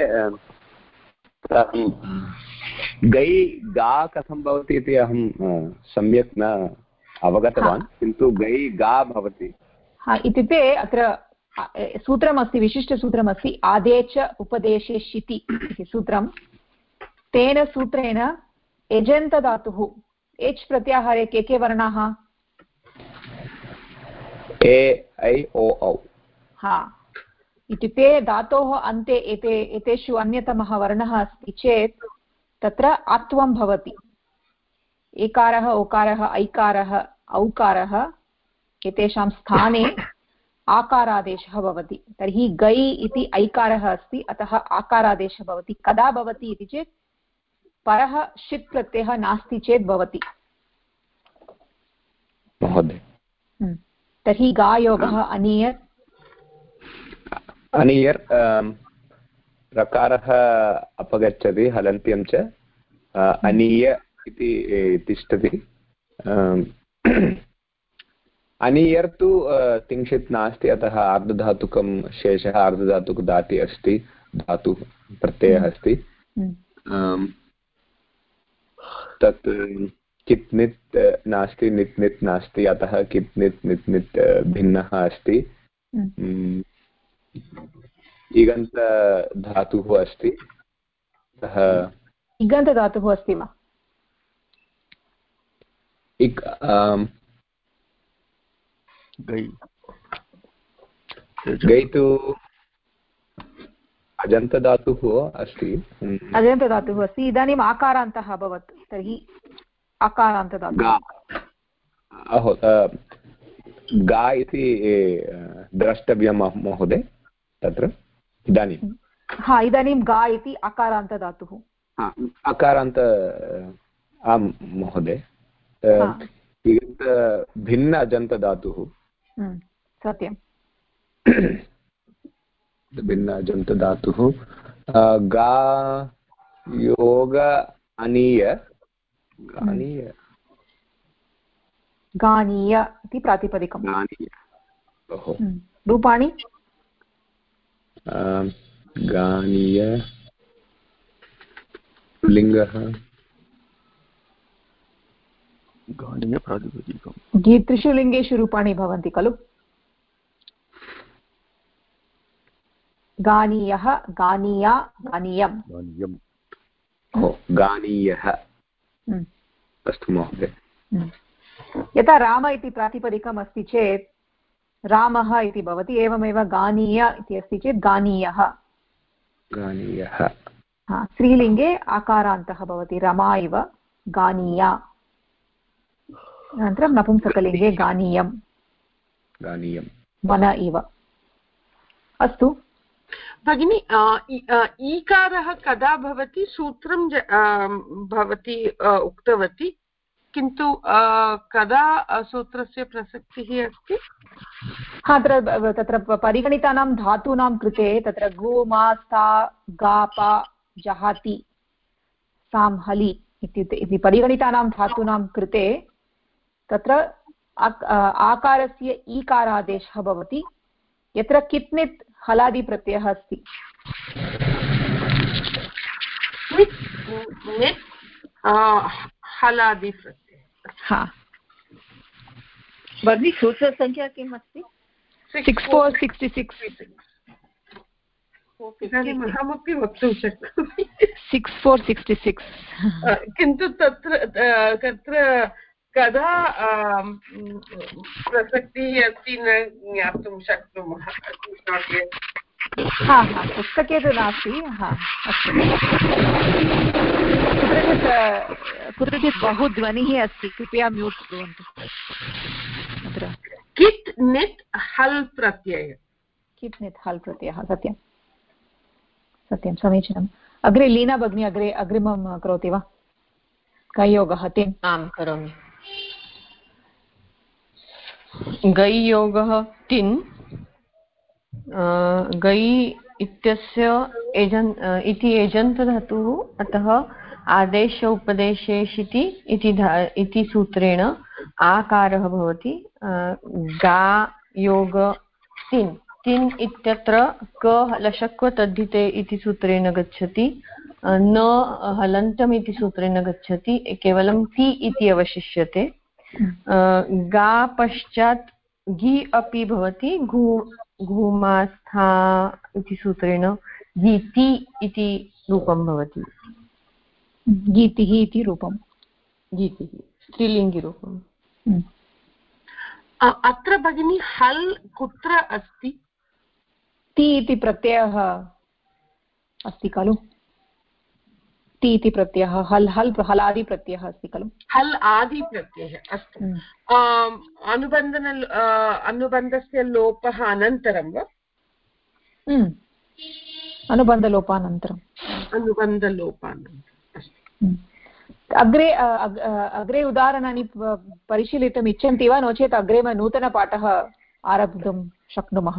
गै गा कथं भवति इति अहं सम्यक् न अवगतवान्, किन्तु गै गा भवति। इत्युक्ते अत्र सूत्रमस्ति, विशिष्टसूत्रमस्ति, आदेच उपदेशे शिति इति सूत्रं। तेन सूत्रेण एजन्तधातुः एच् प्रत्याहारे के वर्णाः? ए ऐ ओ औ। इत्युक्ते धातोः अन्ते एतेषु अन्यतमः वर्णः अस्ति चेत् तत्र आत्वं भवति। एकारः ओकारः ऐकारः औकारः एतेषां स्थाने आकारादेशः भवति। तर्हि गै इति ऐकारः अस्ति, अतः आकारादेशः भवति। कदा भवति इति चेत् परः षित् प्रत्ययः नास्ति चेत् भवति। तर्हि गायोगः अनियर्। अनियर् रकारः अपगच्छति, हलन्त्यं च अनीय इति तिष्ठति। अनियर् तु तिंशित् नास्ति, अतः आर्धधातुकं शेषः आर्धधातुकदाति अस्ति, धातुः प्रत्ययः अस्ति। तत् कित् नित् नास्ति, नित् नित् नास्ति, अतः कित् नित् नित् नित् भिन्नः अस्ति। इगन्त धातुः अस्ति, अतः इगन्तधातुः अस्ति वा? गै तु अजन्तधातुः अस्ति। अजन्तधातुः अस्ति। इदानीम् आकारान्तः अभवत्, तर्हि आकारान्तधातुः गा इति द्रष्टव्यं महोदय तत्र इदानीम्। इदानीं गा इति अकारान्तधातुः। अकारान्त आं महोदय। भिन्न अजन्तधातुः। सत्यं। भिन्न अजन्तधातुः। गा योग अनीय गानीय इति प्रातिपदिकं। रूपाणि गानीय लिङ्गः गानीय प्रातिपदिकं। त्रिषु लिङ्गेषु रूपाणि भवन्ति खलु? गानीयः गानीया गानीयं। गानीयः अस्तु महोदय। यथा राम इति प्रातिपदिकम् अस्ति चेत् रामः इति भवति, एवमेव गानीय इति अस्ति चेत् गानीयः। स्त्रीलिङ्गे आकारान्तः भवति, रमा इव गानीया। अनन्तरं नपुंसकलिङ्गे गानीयं मन इव। अस्तु भगिनी, ईकारः कदा भवति? सूत्रं भवती उक्तवती, किन्तु कदा सूत्रस्य प्रसक्तिः अस्ति? तत्र परिगणितानां धातूनां कृते तत्र गो मा सा गा पा जहाति सां हलि इति परिगणितानां धातूनां कृते तत्र आकारस्य ईकारादेशः भवति यत्र कित्नित् हलादिप्रत्ययः अस्ति। हलादिप्रत्ययः भगिनी सूत्रसङ्ख्या किम् अस्ति? 6466 इदानीम् अहमपि वक्तुं शक्नोमि 6466 किन्तु तत्र कदा प्रसक्तिः अस्ति न ज्ञातुं शक्नुमः। पुस्तके तु नास्ति। कुत्रचित् बहु ध्वनिः अस्ति, कृपया म्यूट् कुर्वन्तु। कित् नित् हल् प्रत्यय, कित् नित् हल् प्रत्ययः, सत्यं सत्यं समीचीनम्। अग्रे लीना भगिनी अग्रिमं करोति वा? गैयोगः तिन्। आं करोमि। गैयोगः तिन्। गै इत्यस्य इति एजन्तधातुः, अतः आदेश उपदेशेषिति इति सूत्रेण आकारः भवति। गा योग तिन्। तिन् इत्यत्र क लशक्व तद्धिते इति सूत्रेण गच्छति, न हलन्तम् इति सूत्रेण गच्छति, केवलं ति इति अवशिष्यते। गा पश्चात् घि अपि भवति, घूमास्था इति सूत्रेण गीति इति रूपं भवति। गीतिः इति रूपं, गीतिः स्त्रीलिङ्गिरूपम्। अत्र भगिनी हल् कुत्र अस्ति? ति इति प्रत्ययः अस्ति खलु? ति इति प्रत्ययः हलादिप्रत्ययः अस्ति खलु? हल् आदिप्रत्ययः। अस्तु, अनुबन्धस्य लोपः अनन्तरं वा? अनुबन्धलोपानन्तरम्। अग्रे उदाहरणानि परिशीलितुम् इच्छन्ति वा? नो चेत् अग्रे नूतनपाठः आरब्धुं शक्नुमः।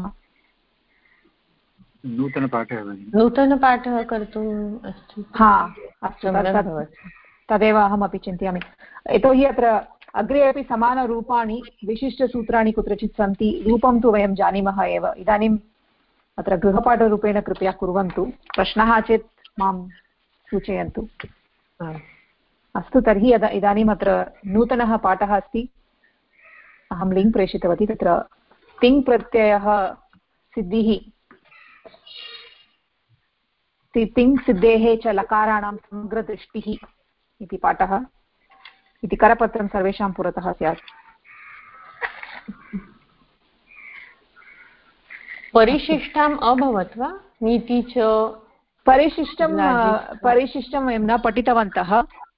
नूतनपाठः कर्तुम् अस्ति। अस्तु, तदेव अहमपि चिन्तयामि। यतोहि अत्र अग्रे अपि समानरूपाणि विशिष्टसूत्राणि कुत्रचित् सन्ति। रूपं तु वयं जानीमः एव। इदानीम् अत्र गृहपाठरूपेण कृपया कुर्वन्तु। प्रश्नः चेत् मां सूचयन्तु। अस्तु, तर्हि इदानीम् अत्र नूतनः पाठः अस्ति। अहं लिङ्क् प्रेषितवती। तत्र तिङ् प्रत्ययः सिद्धिः, तिङ् सिद्धेः च लकाराणां समग्रदृष्टिः इति पाठः इति करपत्रं सर्वेषां पुरतः स्यात्। परिशिष्टम् अभवत् वा? नीति च परिशिष्टं वयं न पठितवन्तः।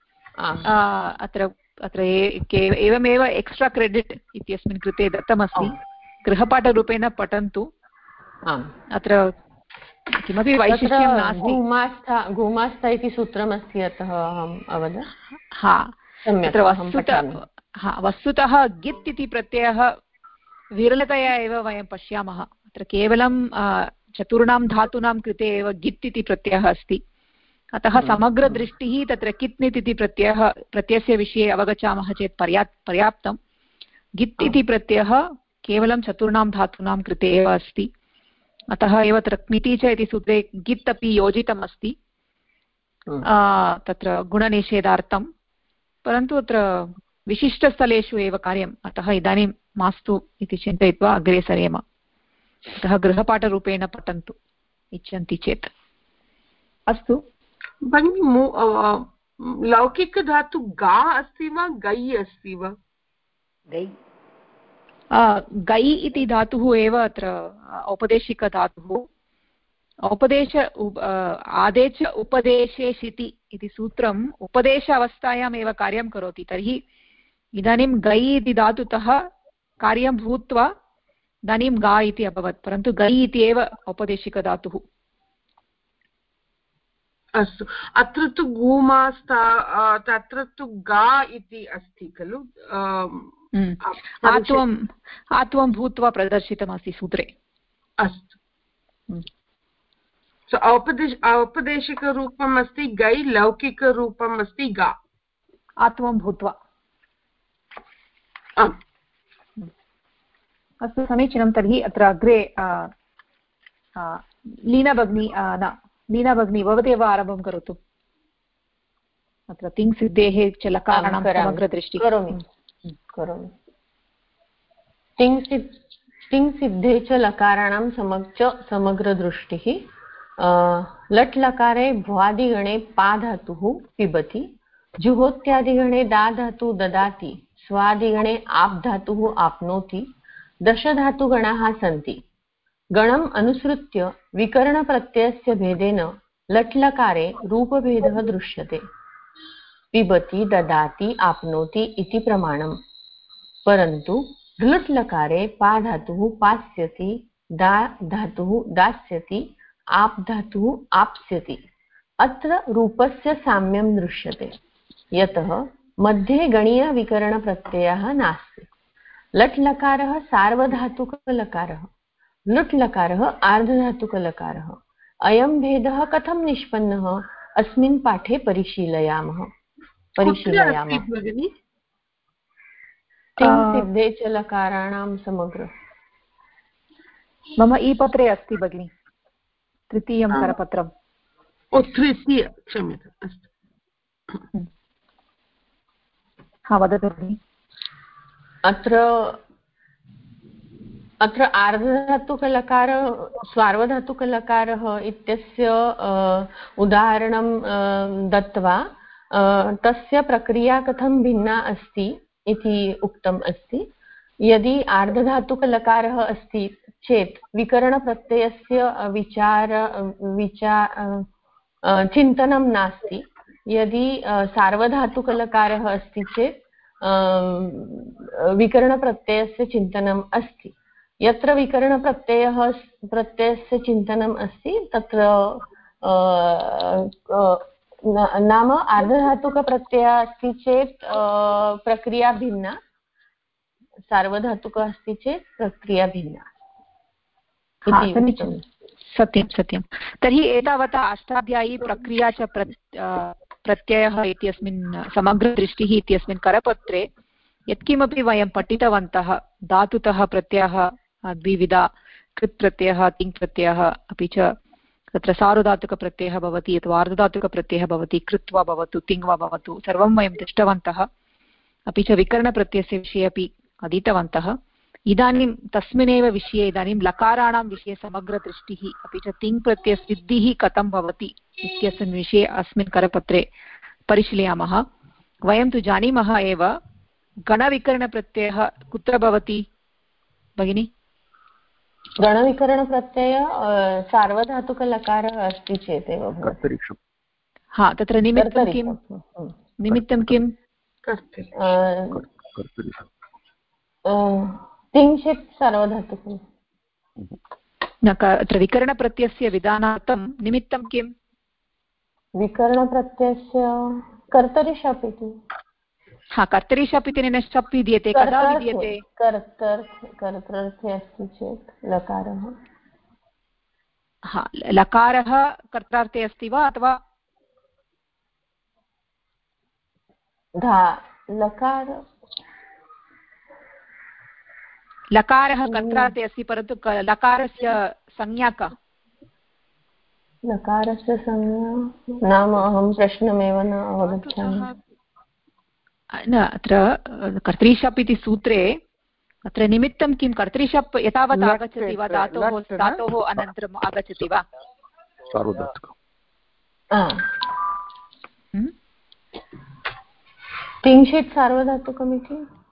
अत्र एवमेव एक्स्ट्रा क्रेडिट् इत्यस्मिन् कृते दत्तमस्ति। गृहपाठरूपेण पठन्तु। अत्र किमपि वैशिष्ट्यं नास्ति। घूमास्था इति सूत्रमस्ति, अतः अहम् अवदत्। वस्तुतः गित् इति प्रत्ययः विरलतया एव वयं पश्यामः। अत्र केवलं चतुर्णां धातूनां कृते एव गित् इति प्रत्ययः अस्ति। अतः समग्रदृष्टिः तत्र कित्नित् इति प्रत्ययस्य विषये अवगच्छामः चेत् पर्याप्तं। गित् इति प्रत्ययः केवलं चतुर्णां धातूनां कृते एव अस्ति। अतः एव तत्र क्निति च इति सूत्रे गित् अपि योजितम् अस्ति तत्र गुणनिषेधार्थं, परन्तु अत्र विशिष्टस्थलेषु एव कार्यम्। अतः इदानीं मास्तु इति चिन्तयित्वा अग्रे सरेम। अतः गृहपाठरूपेण पठन्तु इच्छन्ति चेत्। अस्तु भगिनि, लौकिकधातु गा अस्ति वा गै अस्ति वा? गै इति धातुः एव अत्र औपदेशिकधातुः। आदेश उपदेशेषिति इति सूत्रम् उपदेश अवस्थायाम् एव कार्यं करोति। तर्हि इदानीं गै इति धातुतः कार्यं भूत्वा इदानीं गा इति अभवत्, परन्तु गै इति एव औपदेशिकधातुः। अस्तु, अत्र तु घूमास्था, तत्र तु गा इति अस्ति खलु? आत्वं भूत्वा प्रदर्शितमस्ति सूत्रे। अस्तु, औपदेशिकरूपम् अस्ति गै, लौकिकरूपम् अस्ति गा। आत्वं भूत्वा। अस्तु समीचीनं। तर्हि अत्र अग्रे लीना भगिनी भवदेव आरम्भं करोतु। अत्र तिङ् सिद्धेः च लकाराणां समग्रदृष्टिः करोमि। तिङ् सिद्धे च लकाराणां समग्रदृष्टिः। लट् लकारे भ्वादिगणे पा धातुः पिबति, जुहोत्यादिगणे दा धातुः ददाति, स्वादिगणे आप् धातुः आप्नोति, दशधातुगणाः सन्ति। गणम् अनुसृत्य विकरणप्रत्ययस्य भेदेन लट् लकारे रूपभेदः दृश्यते। पिबति, ददाति, आप्नोति इति प्रमाणम्। परन्तु लट् लकारे पा धातुः पास्यति, दा धातुः दास्यति, आप् धातुः आप्स्यति। अत्र रूपस्य साम्यं दृश्यते, यतः मध्ये गणीयविकरणप्रत्ययः नास्ति। लट् लकारः सार्वधातुकलकारः, लुट् लकारः आर्धधातुकलकारः। अयं भेदः कथं निष्पन्नः अस्मिन् पाठे परिशीलयामः। सिद्धे च लकाराणां समग्र मम ई पत्रे अस्ति भगिनि, तृतीयं करपत्रं। तृतीय, क्षम्यताम्, अस्तु। हा वदतु भगिनि। अत्र आर्धधातुकलकार सार्वधातुकलकारः इत्यस्य उदाहरणं दत्त्वा तस्य प्रक्रिया कथं भिन्ना अस्ति इति उक्तम् अस्ति। यदि आर्धधातुकलकारः अस्ति चेत् विकरणप्रत्ययस्य चिन्तनं नास्ति। यदि सार्वधातुकलकारः अस्ति चेत् विकरणप्रत्ययस्य चिन्तनम् अस्ति। यत्र विकरणप्रत्ययस्य चिन्तनम् अस्ति तत्र नाम आर्धधातुकप्रत्ययः अस्ति चेत् प्रक्रिया भिन्ना, सार्वधातुकः अस्ति चेत् प्रक्रिया भिन्ना। सत्यं। तर्हि एतावता अष्टाध्यायी प्रक्रिया च प्रत्ययः इत्यस्मिन् समग्रदृष्टिः इत्यस्मिन् करपत्रे यत्किमपि वयं पठितवन्तः, धातुतः प्रत्ययः द्विविधा, कृत् प्रत्ययः, तिङ् प्रत्ययः, अपि च तत्र सार्वधातुकप्रत्ययः भवति अथवा आर्धधातुकप्रत्ययः भवति, कृत् वा भवतु तिङ् वा भवतु, सर्वं वयं दृष्टवन्तः। अपि च विकरणप्रत्ययस्य विषये अपि अधीतवन्तः। इदानीं तस्मिन्नेव विषये इदानीं लकाराणां विषये समग्रदृष्टिः अपि च तिङ् प्रत्ययसिद्धिः कथं भवति इत्यस्मिन् विषये अस्मिन् करपत्रे परिशीलयामः। वयं तु जानीमः एव गणविकरणप्रत्ययः कुत्र भवति भगिनि? गणविकरणप्रत्ययः सार्वधातुकलकारः अस्ति चेदेव भवति। हा, तत्र निमित्तं किं? निमित्तं किं? तिङ्क्षित् सार्वधातुकम्। अत्र विकरणप्रत्ययस्य विधानार्थं निमित्तं किं? विकरणप्रत्ययस्य कर्तरि शप् इति। हा, कर्तरि शप् इति शप् विद्यते, कदा विद्यते? कर्तृर्थे अस्ति चेत् लकारः। हा, लकारः कर्त्रार्थे अस्ति वा अथवा लकारः कर्त्रार्थे अस्ति, परन्तु लकारस्य संज्ञा का? लकारस्य संज्ञा नाम अहं प्रश्नमेव न अवगच्छामि। न, अत्र कर्तृशप् इति सूत्रे अत्र निमित्तं किं? कर्तृशप् एतावत् आगच्छति वा धातोः अनन्तरम् आगच्छति वा? तिङ्क्षित् सार्वधातुकमिति।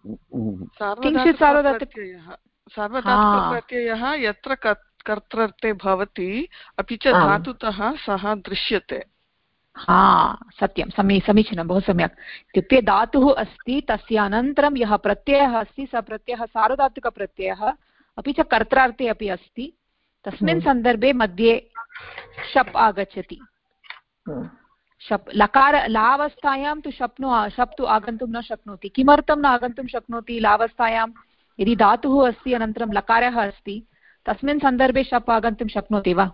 सार्वधातुकप्रत्ययः यत्र कर्तृर्थे भवति अपि च धातुतः सः दृश्यते। हा, सत्यं, समीचीनं, बहु सम्यक्। इत्युक्ते धातुः अस्ति, तस्य अनन्तरं यः प्रत्ययः अस्ति सः प्रत्ययः सार्वधातुकप्रत्ययः अपि च कर्त्रार्थे अपि अस्ति। तस्मिन् सन्दर्भे मध्ये शप् आगच्छति। शप् लकार लावस्थायां तु शप् तु आगन्तुं न शक्नोति। किमर्थं न आगन्तुं शक्नोति लावस्थायां? यदि धातुः अस्ति अनन्तरं लकारः अस्ति, तस्मिन् सन्दर्भे शप् आगन्तुं शक्नोति वा?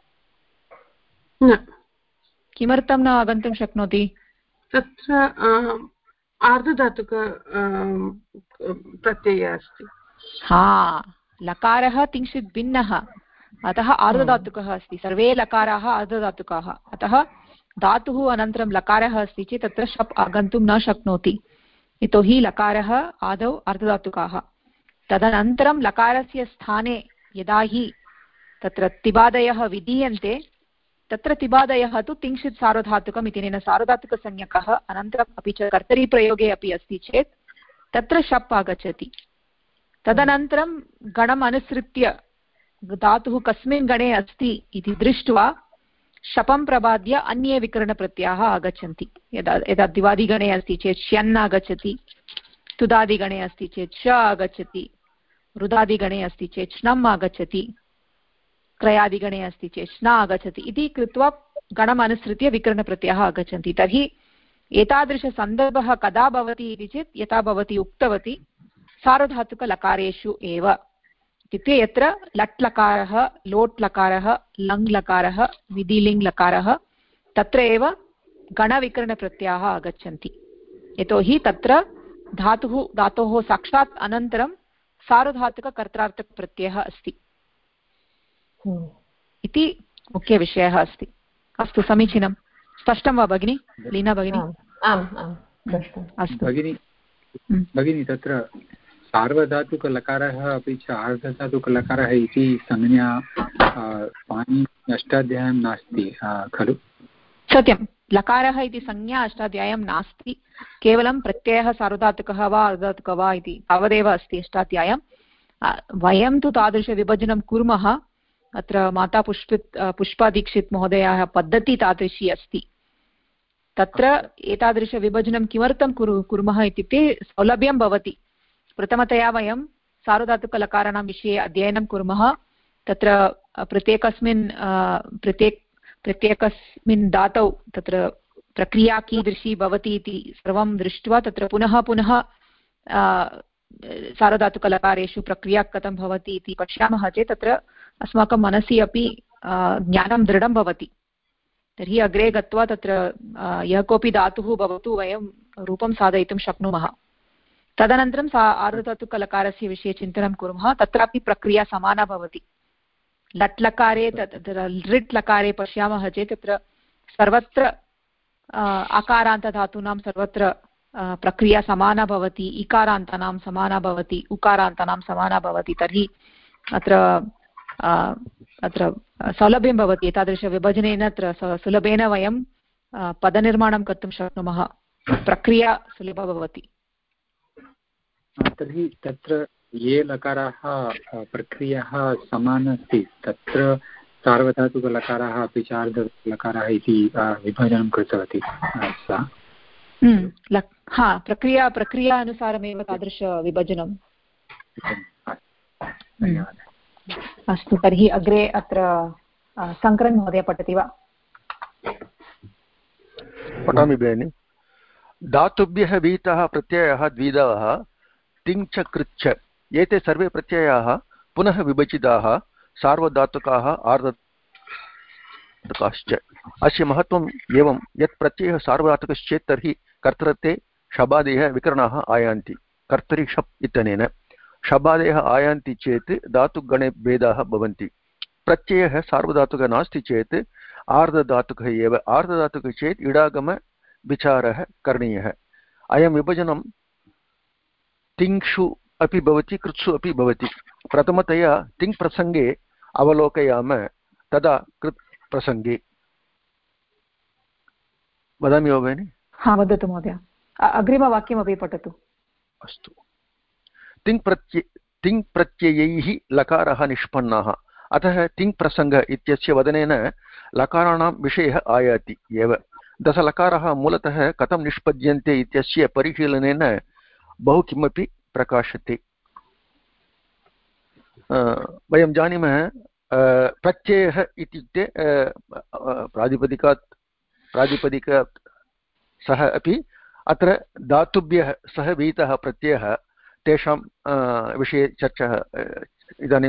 किमर्थं न आगन्तुं शक्नोति? तत्र आर्धधातुक प्रत्ययः अस्ति। हा, लकारः तिंशित् भिन्नः, अतः आर्धधातुकः अस्ति। सर्वे लकाराः आर्धधातुकाः, अतः धातुः अनन्तरं लकारः अस्ति चेत् तत्र शप् आगन्तुं न शक्नोति, यतोहि लकारः आदौ आर्धधातुकाः। तदनन्तरं लकारस्य स्थाने यदा हि तत्र तिबादयः विधीयन्ते तत्र तिबादयः तु तिंशित् सार्वधातुकम् इत्यनेन सार्वधातुकसंज्ञकः, अनन्तरम् अपि च कर्तरीप्रयोगे अपि अस्ति चेत् तत्र शप् आगच्छति। तदनन्तरं गणम् अनुसृत्य धातुः कस्मिन् गणे अस्ति इति दृष्ट्वा शपं प्रबाद्य अन्ये विकरणप्रत्ययाः आगच्छन्ति। यदा दिवादिगणे अस्ति चेत् श्यन् आगच्छति, तुदादिगणे अस्ति चेत् श आगच्छति, रुदादिगणे अस्ति चेत् श्नम् आगच्छति, क्रयादिगणे अस्ति चेत् श्न आगच्छति इति कृत्वा गणम् अनुसृत्य विकरणप्रत्ययाः आगच्छन्ति। तर्हि एतादृशसन्दर्भः कदा भवति इति चेत् यथा भवती उक्तवती सार्वधातुकलकारेषु एव, इत्युक्ते यत्र लट् लकारः, लोट् लकारः, लङ् लकारः, विधिलिङ् लकारः, तत्र एव गणविकरणप्रत्ययाः आगच्छन्ति। यतोहि तत्र धातोः साक्षात् अनन्तरं सार्वधातुककर्त्रार्थकप्रत्ययः अस्ति इति मुख्यविषयः अस्ति। अस्तु, समीचीनं। स्पष्टं वा भगिनी? लीना भगिनी? अस्तु भगिनी, तत्र सार्वधातुकलकारः अपि च आर्धधातुकलकारः इति संज्ञा पाणिनि अष्टाध्याय्यां नास्ति खलु? सत्यं, लकारः इति संज्ञा अष्टाध्याय्यां नास्ति, केवलं प्रत्ययः सार्वधातुकः वा अर्धधातुकः वा इति तावदेव अस्ति अष्टाध्याय्यां। वयं तु तादृशविभजनं कुर्मः, अत्र माता पुष्पादीक्षित् महोदयाः पद्धतिः तादृशी अस्ति। तत्र एतादृशविभजनं किमर्थं कुर्मः इत्युक्ते सौलभ्यं भवति। प्रथमतया वयं सार्वधातुकलकाराणां विषये अध्ययनं कुर्मः, तत्र प्रत्येकस्मिन् धातौ तत्र प्रक्रिया कीदृशी भवति इति सर्वं दृष्ट्वा तत्र पुनः पुनः सार्वधातुकलकारेषु प्रक्रिया कथं भवति इति पश्यामः चेत् तत्र अस्माकं मनसि अपि ज्ञानं दृढं भवति। तर्हि अग्रे गत्वा तत्र यः कोऽपि धातुः भवतु वयं रूपं साधयितुं शक्नुमः। तदनन्तरं आर्धधातुकलकारस्य विषये चिन्तनं कुर्मः, तत्रापि प्रक्रिया समाना भवति। लट् लकारे लृट् लकारे पश्यामः चेत् तत्र सर्वत्र आकारान्तधातूनां सर्वत्र प्रक्रिया समाना भवति, इकारान्तानां समाना भवति, उकारान्तानां समाना भवति। तर्हि अत्र सौलभ्यं भवति। एतादृशविभजनेन अत्र सुलभेन वयं पदनिर्माणं कर्तुं शक्नुमः, प्रक्रिया सुलभा भवति। तर्हि तत्र ये लकाराः प्रक्रियाः समाना अस्ति तत्र सार्वधातुकलकाराः अपि च आर्धधातुकलकाराः इति विभजनं कृतवती सा। प्रक्रिया अनुसारमेव तादृशविभजनं। अस्तु, तर्हि अग्रे अत्र शङ्करन् महोदय पठति वा? पठामि भगिनि। धातुभ्यः वीतः प्रत्ययः द्विधः तिङ् च कृच् च, एते सर्वे प्रत्ययाः पुनः विभजिताः सार्वधातुकाः आर्धधातुकाश्च। अस्य महत्त्वम् एवं यत् प्रत्ययः सार्वधातुकश्चेत् तर्हि कर्तृते शबादयः विकरणाः आयान्ति। कर्तरि शप् इत्यनेन शबादयः आयान्ति चेत् धातुगणे भेदाः भवन्ति। प्रत्ययः सार्वधातुकः नास्ति चेत् आर्धधातुकः एव। आर्धधातुकः चेत् इडागमविचारः करणीयः। अयं विभजनं तिङ्क्षु अपि भवति, कृत्सु अपि भवति। प्रथमतया तिङ् प्रसङ्गे अवलोकयामः, तदा कृत् प्रसङ्गे। वदामि वा भगिनि? वदतु महोदय, अग्रिमवाक्यमपि पठतु। अस्तु। तिङ् प्रत्ययैः लकारः निष्पन्नः, अतः तिङ् प्रसङ्ग इत्यस्य वदनेन लकाराणां विषयः आयाति एव। दशलकाराः मूलतः कथं निष्पद्यन्ते इत्यस्य परिशीलनेन बहु किमपि प्रकाशते। वयं जानीमः प्रत्ययः इत्युक्ते प्रातिपदिकात् सह अपि अत्र धातुभ्यः सह वीतः प्रत्ययः, तेषां विषये चर्चा इदानीं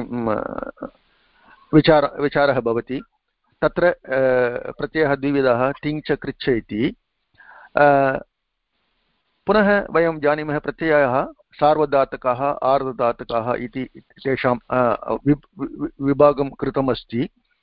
विचारः भवति। तत्र प्रत्ययः द्विविधः, तिङ् च कृच् इति। पुनः वयं जानीमः प्रत्ययाः सार्वधातुकाः आर्धधातुकाः इति तेषां विभागं कृतमस्ति।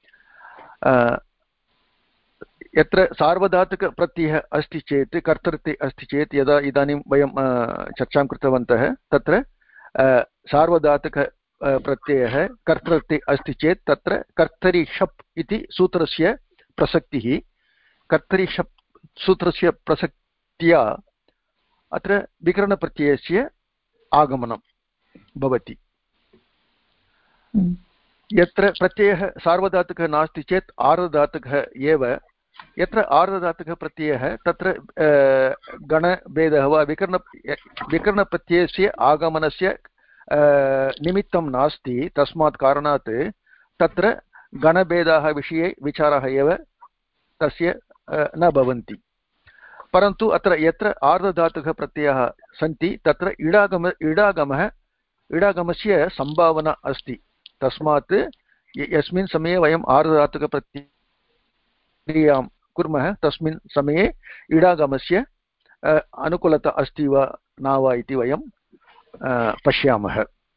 यत्र सार्वधातुकप्रत्ययः अस्ति चेत् कर्तृते अस्ति चेत् यदा इदानीं वयं चर्चां कृतवन्तः तत्र सार्वधातुक प्रत्ययः कर्तृते अस्ति चेत् तत्र कर्तरि शप् इति सूत्रस्य प्रसक्तिः। कर्तरि शप् सूत्रस्य प्रसक्त्या अत्र विकरणप्रत्ययस्य आगमनं भवति। यत्र प्रत्ययः सार्वधातुकः नास्ति चेत् आर्धधातुकः एव। यत्र आर्धधातुकप्रत्ययः तत्र गणभेदः वा विकरणप्रत्ययस्य आगमनस्य निमित्तं नास्ति। तस्मात् कारणात् तत्र गणभेदाः विषये विचाराः एव तस्य न भवन्ति। परन्तु अत्र यत्र आर्धधातुकप्रत्ययाः सन्ति तत्र इडागमस्य सम्भावना अस्ति। तस्मात् यस्मिन् समये वयम् आर्धधातुकप्रत्ययां कुर्मः तस्मिन् समये इडागमस्य अनुकूलता अस्ति वा न वा इति वयं पश्यामः।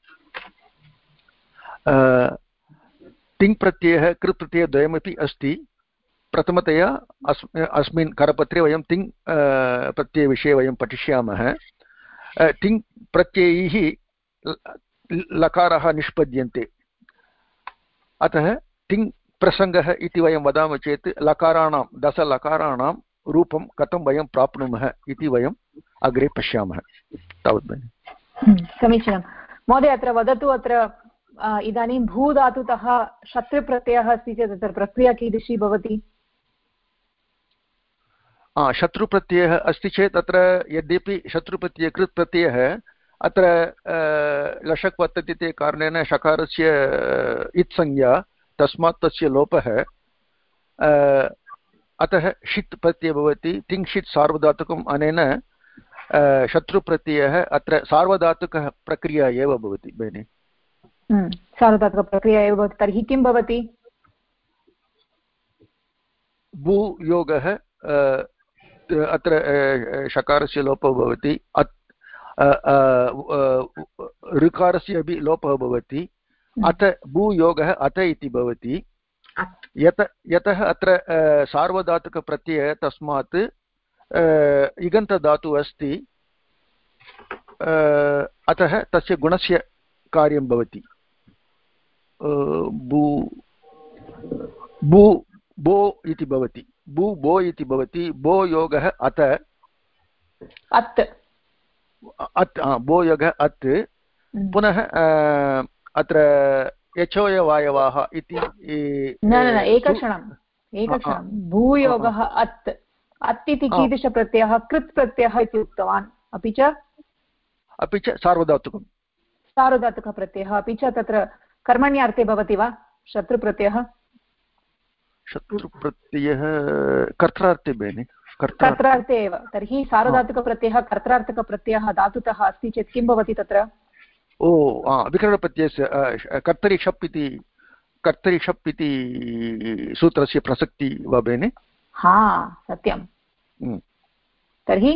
तिङ्प्रत्ययः कृत् प्रत्ययद्वयमपि अस्ति। प्रथमतया अस्मिन् करपत्रे वयं तिङ् प्रत्ययविषये वयं पठिष्यामः। तिङ् प्रत्ययैः लकाराः निष्पद्यन्ते। अतः तिङ् प्रसङ्गः इति वयं वदामः चेत् लकाराणां दशलकाराणां रूपं कथं वयं प्राप्नुमः इति वयम् अग्रे पश्यामः। तावत् भगिनि। समीचीनं महोदय। अत्र वदतु, अत्र इदानीं भूधातुतः शत्रुप्रत्ययः अस्ति चेत् अत्र प्रक्रिया कीदृशी भवति? शत्रुप्रत्ययः अस्ति चेत् अत्र यद्यपि शत्रुप्रत्ययः कृत् प्रत्ययः अत्र लशक् वर्तते इति कारणेन शकारस्य इत्संज्ञा, तस्मात् तस्य लोपः। अतः षित् प्रत्ययः भवति। तिङ्षित् सार्वधातुकम् अनेन शत्रुप्रत्ययः अत्र सार्वधातुकः प्रक्रिया एव भवति भगिनि। सार्वधातुकप्रक्रिया एव भवति। तर्हि किं भवति? भूयोगः अत्र शकारस्य लोपः भवति। ऋकारस्य अपि लोपः भवति। अत भूयोगः अत इति भवति। यतः अत्र सार्वधातुकप्रत्ययः तस्मात् इगन्तधातुः अस्ति। अतः तस्य गुणस्य कार्यं भवति। बो इति भवति। बो इति भवति। बो योगः अत अत् बो योगः अत्। पुनः अत्र यचोयवायवाः इति एकक्षणं भूयोगः अत् अत् इति कीदृशप्रत्ययः? कृत् प्रत्ययः इति उक्तवान्। अपि च सार्वधातुकप्रत्ययः। अपि च तत्र कर्मण्यार्थे भवति वा शत्रुप्रत्ययः? शत्रुप्रत्ययः कर्त्रार्थे भगिनि। कर्त्रार्थे एव। तर्हि सार्वधातुकप्रत्ययः कर्त्रार्थकप्रत्ययः धातुतः अस्ति चेत् किं भवति तत्र? विकरणप्रत्ययस्य कर्तरि शप् इति सूत्रस्य प्रसक्ति वा भगिनि? सत्यं। तर्हि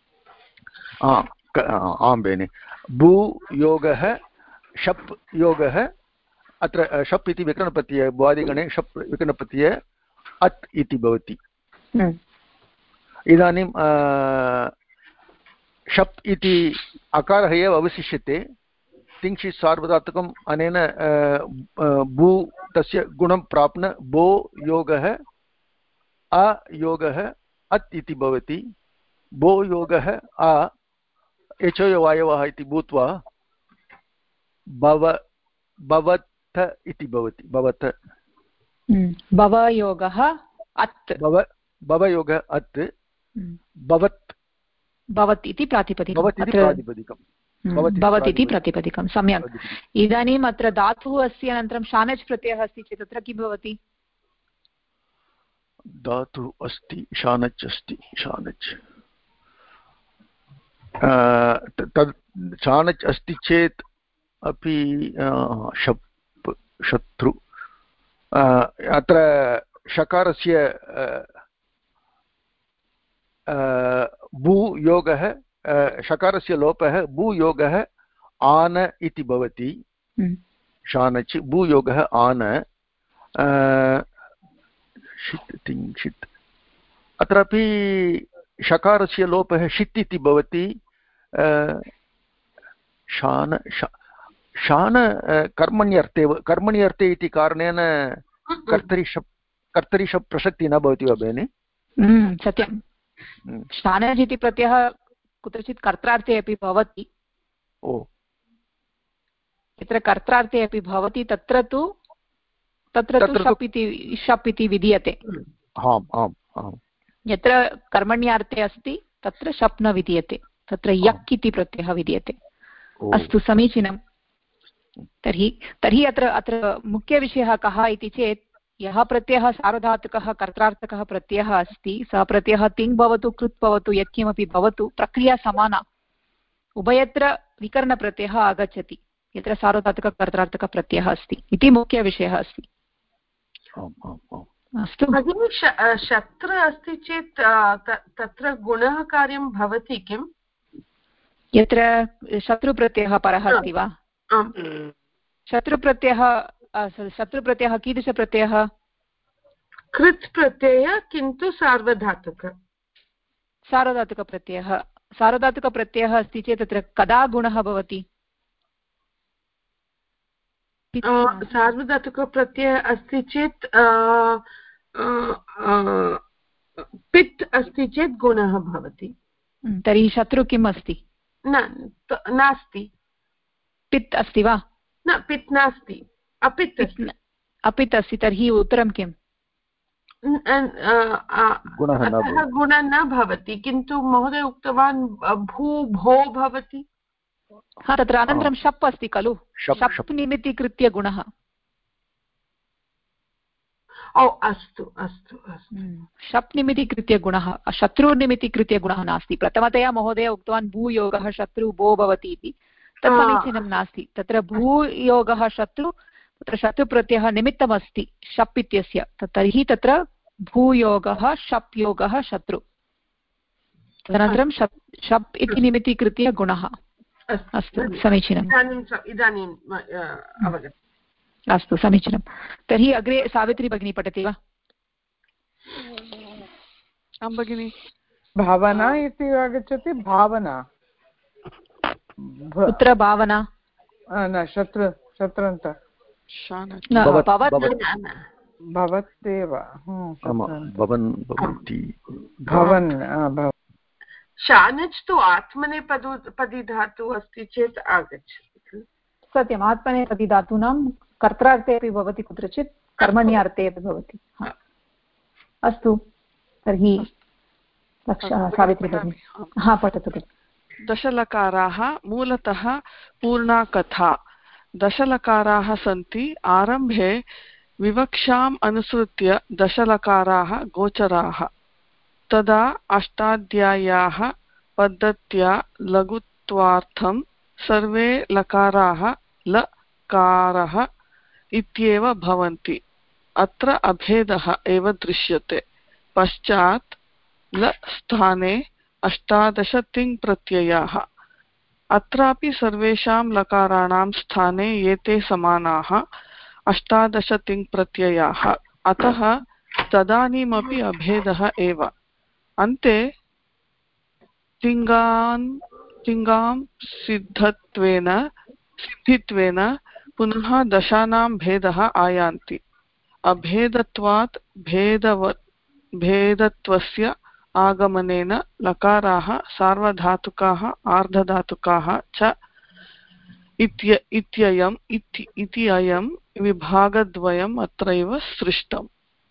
आं भगिनि। भूयोगः शप् योगः। अत्र शप् इति विकरणप्रत्ययः। भ्वादिगणे शप् विकरणप्रत्ययः अत् इति भवति। इदानीं शप् इति अकारः एव अवशिष्यते। तिङ्क्षि सार्वधातुकम् अनेन भू तस्य गुणं प्राप्न बो योगः अयोगः अत् इति भवति। बो योगः यचोयवायवः इति भूत्वा भवत् इति भवति। भवयोगः अत् भवयोगः अत् भवत् इति प्रातिपदिकं। भवत् इति प्रातिपदिकं। सम्यक्। इदानीम् अत्र धातुः अस्ति अनन्तरं शानच् प्रत्ययः अस्ति चेत् तत्र किं भवति? धातुः अस्ति शानच् अस्ति। तद् शानच् अस्ति चेत् अपि शत्रु अत्र शकारस्य भूयोगः षकारस्य लोपः भूयोगः आन इति भवति शानच् भूयोगः आन षित् तिङ्क्षित् अत्रापि षकारस्य लोपः षित् इति भवति शान शान कर्मण्यर्थे अर्थे इति कारणेन कर्तरिशप् प्रसक्तिः न भवति वा भगिनि सत्यं शानज् इति प्रत्ययः कुत्रचित् कर्त्रार्थे अपि भवति यत्र कर्त्रार्थे अपि भवति तत्र तु शप् इति विधीयते यत्र कर्मण्यार्थे अस्ति तत्र शप् न विधीयते तत्र यक् इति प्रत्ययः विधीयते अस्तु समीचीनं तर्हि अत्र मुख्यविषयः कः इति चेत् यः प्रत्ययः सार्वधातुकः कर्त्रार्थकः प्रत्ययः अस्ति सः प्रत्ययः तिङ् भवतु कृत् भवतु यत्किमपि भवतु प्रक्रिया समाना उभयत्र विकरणप्रत्ययः आगच्छति यत्र सार्वधातुककर्त्रार्थकप्रत्ययः अस्ति इति मुख्यविषयः अस्ति अस्तु भगिनि शत्र अस्ति चेत् तत्र गुणः कार्यं भवति किम् यत्र शत्रुप्रत्ययः परः अस्ति वा शत्रुप्रत्ययः कीदृशप्रत्ययः कृत् प्रत्ययः किन्तु सार्वधातुकप्रत्ययः अस्ति चेत् तत्र कदा गुणः भवति सार्वधातुकप्रत्ययः अस्ति चेत् पित् अस्ति चेत् गुणः भवति तर्हि शत्रु किम् अस्ति नास्ति पित् अस्ति वा न पित् नास्ति अपित् अस्ति तर्हि उत्तरं किम् गुणः न भवति किन्तु महोदय उक्तवान् भू भो भवति तत्र अनन्तरं शप् अस्ति खलु शप् निमित्तीकृत्य गुणः अस्तु अस्तु शप् निमित्तीकृत्य गुणः शत्रुनिमित्तीकृत्य गुणः नास्ति प्रथमतया महोदय उक्तवान् भूयोगः शत्रु भो भवति इति तत् समीचीनं नास्ति तत्र भूयोगः शत्रु तत्र शत्रुप्रत्ययः निमित्तमस्ति शप् इत्यस्य तर्हि तत्र भूयोगः शप् योगः शत्रु तदनन्तरं शप् इति निमित्तीकृत्य गुणः अस्तु समीचीनम् इदानीम् अवगतम् अस्तु समीचीनं तर्हि अग्रे सावित्री भगिनी पठति वा आं भगिनि भावना इति आगच्छति भावना कुत्र भावना न शत्रन्त भवत्येव भवन् शानच् तु आत्मनेपदी धातुः अस्ति चेत् आगच्छति सत्यम् आत्मनेपदी धातूनां कर्त्रार्थे अपि भवति कुत्रचित् कर्मण्यार्थे अपि भवति अस्तु तर्हि सावित्री भगिनी पठतु दशलकाराः मूलतः पूर्णा कथा दशलकाराः सन्ति आरम्भे विवक्षाम् अनुसृत्य दशलकाराः गोचराः तदा अष्टाध्याय्याः पद्धत्या लघुत्वार्थं सर्वे लकाराः लकारः इत्येव भवन्ति अत्र अभेदः एव दृश्यते पश्चात् ल स्थाने 18 तिङ् प्रत्ययाः अत्रापि सर्वेषां लकाराणां स्थाने एते समानाः 18 तिङ् प्रत्ययाः अतः तदानीमपि अभेदः एव अन्ते तिङ्गां सिद्धित्वेन पुनः दशानां भेदः आयान्ति अभेदत्वात् भेदत्वस्य आगमनेन लकाराः सार्वधातुकाः आर्धधातुकाः च इति अयं विभागद्वयम् अत्रैव सृष्टम्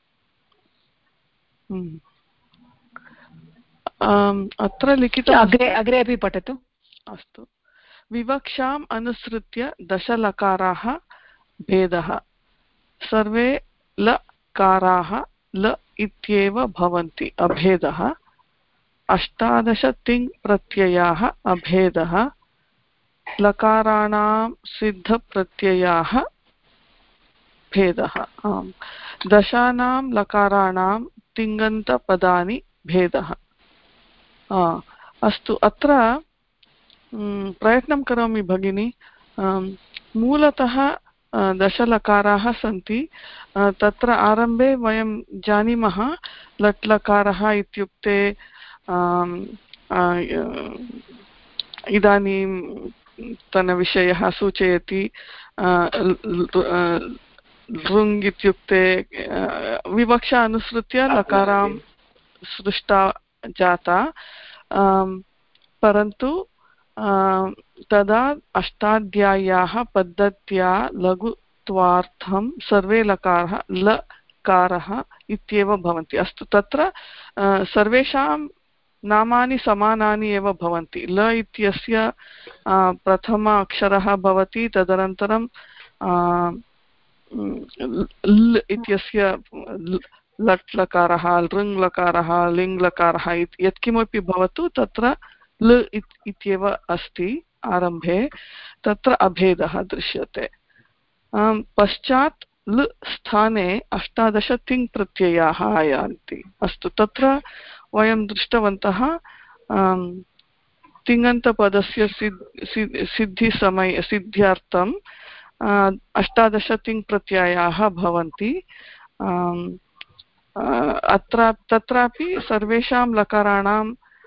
अत्र लिखितम् अग्रे अपि पठतु अस्तु विवक्षाम् अनुसृत्य दशलकाराः भेदः सर्वे लकाराः ल इत्येव भवन्ति अभेदः 18 तिङ् प्रत्ययाः अभेदः लकाराणां सिद्धप्रत्ययाः भेदः दशानां लकाराणां तिङन्तपदानि भेदः अस्तु, अत्र प्रयत्नं करोमि भगिनी। मूलतः दशलकाराः सन्ति। तत्र आरम्भे वयं जानीमः लट् लकारः इत्युक्ते इदानीं तनविषयः सूचयति। लृङ् इत्युक्ते विवक्षा अनुसृत्य लकारां सृष्टा जाता, परन्तु तदा अष्टाध्याय्याः पद्धत्या लघुत्वार्थं सर्वे लकाराः लकारः इत्येव भवन्ति। अस्तु, तत्र सर्वेषां नामानि समानानि एव भवन्ति। ल इत्यस्य प्रथम अक्षरः भवति, तदनन्तरं ल इत्यस्य लट् लकारः, लृङ् लकारः, लिङ् लकारः यत्किमपि भवतु, तत्र ल इत्येव अस्ति आरम्भे। तत्र अभेदः दृश्यते। पश्चात् ल स्थाने 18 तिङ् प्रत्ययाः आयान्ति। अस्तु, तत्र वयं दृष्टवन्तः तिङन्तपदस्य सिद्ध्यर्थं 18 तिङ् प्रत्ययाः भवन्ति। तत्रापि सर्वेषां लकाराणां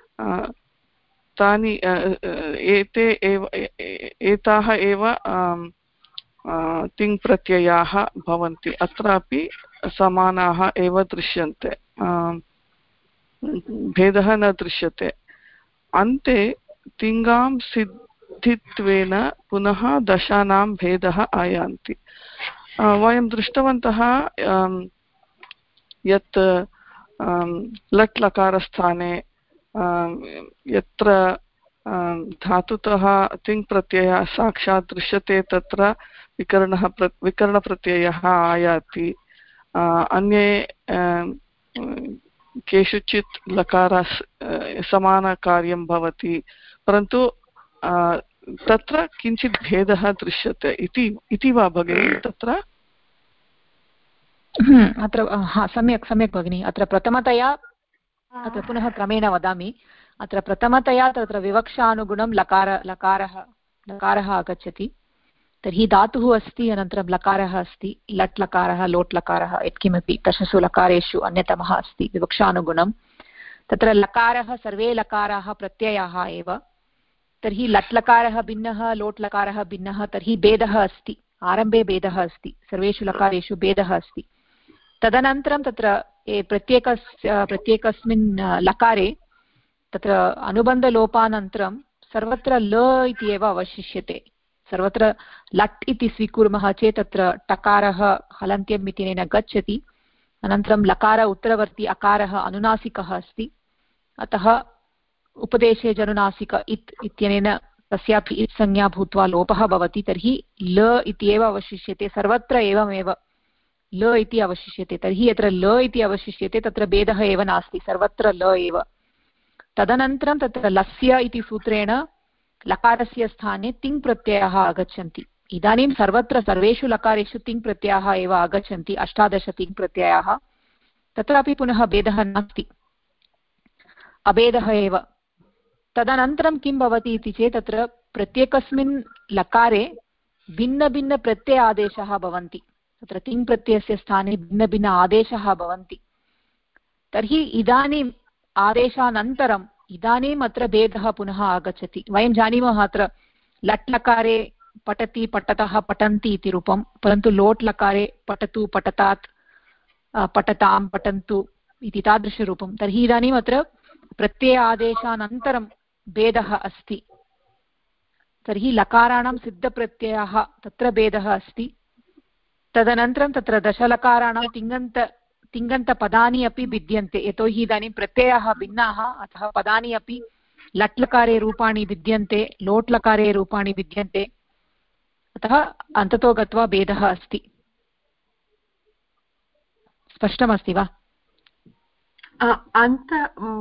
तानि एताः एव तिङ् प्रत्ययाः भवन्ति। अत्रापि समानाः एव दृश्यन्ते, भेदः न दृश्यते। अन्ते तिङ्गां सिद्धित्वेन पुनः दशानां भेदः आयान्ति। वयं दृष्टवन्तः यत् लट् लकारस्थाने यत्र धातुतः तिङ् प्रत्ययः साक्षात् दृश्यते तत्र विकरणप्रत्ययः आयाति। अन्ये केषुचित् लकार समानकार्यं भवति, परन्तु तत्र किञ्चित् भेदः दृश्यते इति वा भगिनी तत्र? अत्र सम्यक् सम्यक् भगिनि। अत्र प्रथमतया अत्र पुनः क्रमेण वदामि। अत्र प्रथमतया तत्र विवक्षानुगुणं लकारः आगच्छति। तर्हि धातुः अस्ति, अनन्तरं लकारः अस्ति, लट् लकारः, लोट् लकारः, यत्किमपि दशसु लकारेषु अन्यतमः अस्ति विवक्षानुगुणं। तत्र लकारः सर्वे लकाराः प्रत्ययाः एव। तर्हि लट् लकारः भिन्नः, लोट् लकारः भिन्नः, तर्हि भेदः अस्ति, आरम्भे भेदः अस्ति, सर्वेषु लकारेषु भेदः अस्ति। तदनन्तरं तत्र प्रत्येकस्मिन् लकारे तत्र अनुबन्धलोपानन्तरं सर्वत्र ल इति एव अवशिष्यते। सर्वत्र लट् इति स्वीकुर्मः चेत् तत्र टकारः हलन्त्यम् इत्यनेन गच्छति। अनन्तरं लकार उत्तरवर्ती अकारः अनुनासिकः अस्ति, अतः उपदेशे जनुनासिक इत् इत्यनेन तस्यापि इत् संज्ञा भूत्वा लोपः भवति। तर्हि ल इति एव अवशिष्यते, सर्वत्र एवमेव ल इति अवशिष्यते। तर्हि यत्र ल इति अवशिष्यते तत्र भेदः एव नास्ति, सर्वत्र ल एव। तदनन्तरं तत्र लस्य इति सूत्रेण लकारस्य स्थाने तिङ् प्रत्ययाः आगच्छन्ति। इदानीं सर्वत्र सर्वेषु लकारेषु तिङ् प्रत्ययाः एव आगच्छन्ति, 18 तिङ् प्रत्ययाः। तत्रापि पुनः भेदः नास्ति, अभेदः एव। तदनन्तरं किं भवति इति चेत् तत्र प्रत्येकस्मिन् लकारे भिन्नभिन्न प्रत्यय आदेशाः भवन्ति। तत्र तिङ् प्रत्ययस्य स्थाने भिन्नभिन्न आदेशाः भवन्ति। तर्हि इदानीम् आदेशानन्तरम् इदानीम् अत्र भेदः पुनः आगच्छति। वयं जानीमः अत्र लट् लकारे पठति, पठतः, पठन्ति इति रूपं, परन्तु लोट् लकारे पठतु, पठतात्, पठतां, पठन्तु इति तादृशरूपं। तर्हि इदानीम् अत्र प्रत्यय आदेशानन्तरं भेदः अस्ति। तर्हि लकाराणां सिद्धप्रत्ययाः तत्र भेदः अस्ति। तदनन्तरं तत्र दशलकाराणां तिङन्तपदानि अपि भिद्यन्ते, यतोहि इदानीं प्रत्ययाः भिन्नाः, अतः पदानि अपि लट् लकारे रूपाणि भिद्यन्ते, लोट् लकारे रूपाणि भिद्यन्ते, अतः अन्ततो गत्वा भेदः अस्ति। स्पष्टमस्ति वा? अन्त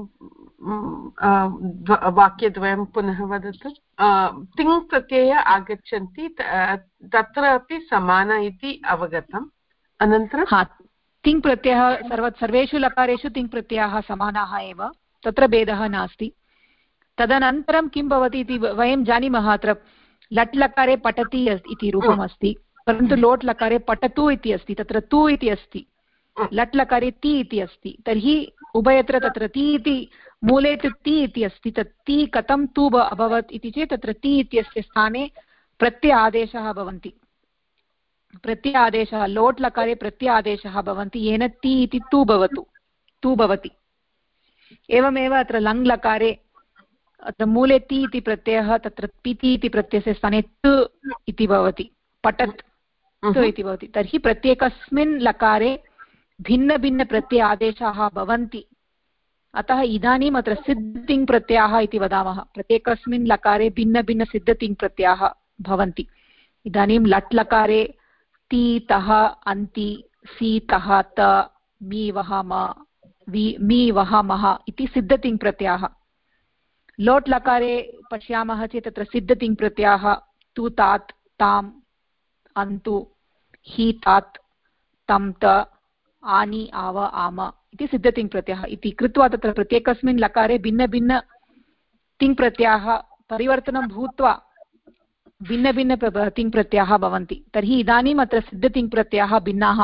वाक्यद्वयं पुनः वदतु। तिङ् प्रत्यय आगच्छन्ति, तत्र अपि समान इति अवगतम्। अनन्तरं तिङ् प्रत्ययः सर्वेषु लकारेषु तिङ् प्रत्ययाः समानाः एव, तत्र भेदः नास्ति। तदनन्तरं किं भवति इति वयं जानीमः। अत्र लट् लकारे पठति इति रूपम् अस्ति, परन्तु लोट् लकारे पठतु इति अस्ति, तत्र तु इति अस्ति, लट् लकारे ति इति अस्ति। तर्हि उभयत्र तत्र ति इति मूले तु ति इति अस्ति, तत् ति कथं तु अभवत् इति चेत् तत्र ति इत्यस्य स्थाने प्रत्यय आदेशः भवन्ति। प्रत्यय आदेशः लोट् लकारे प्रत्यय आदेशः भवन्ति, येन ति इति तु भवति। एवमेव अत्र लङ् लकारे अत्र मूले ति इति प्रत्ययः, तत्र पिति इति प्रत्ययस्य स्थाने तु इति भवति, पठत् तु इति भवति। तर्हि प्रत्येकस्मिन् लकारे भिन्नभिन्नप्रत्यय आदेशाः भवन्ति। अतः इदानीम् अत्र सिद्धतिङ् प्रत्ययाः इति वदामः। प्रत्येकस्मिन् लकारे भिन्नभिन्नसिद्धतिङ् प्रत्ययाः भवन्ति। इदानीं लट् लकारे ति तः अन्ति, सि तः त, मि वः मि वः मः इति सिद्धतिङ् प्रत्ययाः। लोट् लकारे पश्यामः चेत् तत्र सिद्धतिङ् प्रत्ययाः तु तात् ताम् अन्तु, हि तात् तं त, आनि आव आम इति सिद्धतिङ् प्रत्ययः इति कृत्वा तत्र प्रत्येकस्मिन् लकारे भिन्नभिन्न तिङ् प्रत्ययाः परिवर्तनं भूत्वा भिन्नभिन्न तिङ् प्रत्ययाः भवन्ति। तर्हि इदानीम् अत्र सिद्धतिङ् प्रत्ययाः भिन्नाः,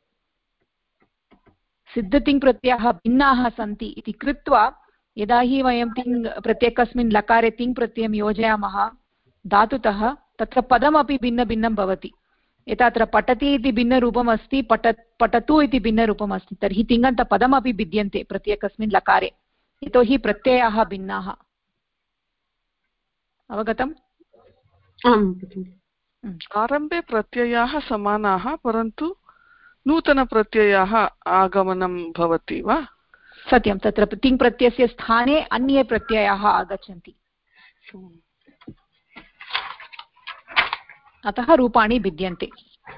सिद्धतिङ् प्रत्ययाः भिन्नाः सन्ति इति कृत्वा यदा हि वयं तिङ् प्रत्येकस्मिन् लकारे तिङ् प्रत्ययं योजयामः धातुतः, तत्र पदमपि भिन्नभिन्नं भवति। यथा अत्र पठति इति भिन्नरूपम् अस्ति, पठतु इति भिन्नरूपम् अस्ति, तर्हि तिङन्तपदमपि भिद्यन्ते प्रत्येकस्मिन् लकारे, यतोहि प्रत्ययाः भिन्नाः। अवगतम्? आरम्भे प्रत्ययाः समानाः, परन्तु नूतनप्रत्ययाः आगमनं भवति वा? सत्यं, तत्र तिङ् प्रत्ययस्य स्थाने अन्ये प्रत्ययाः आगच्छन्ति, अतः रूपाणि भिद्यन्ते।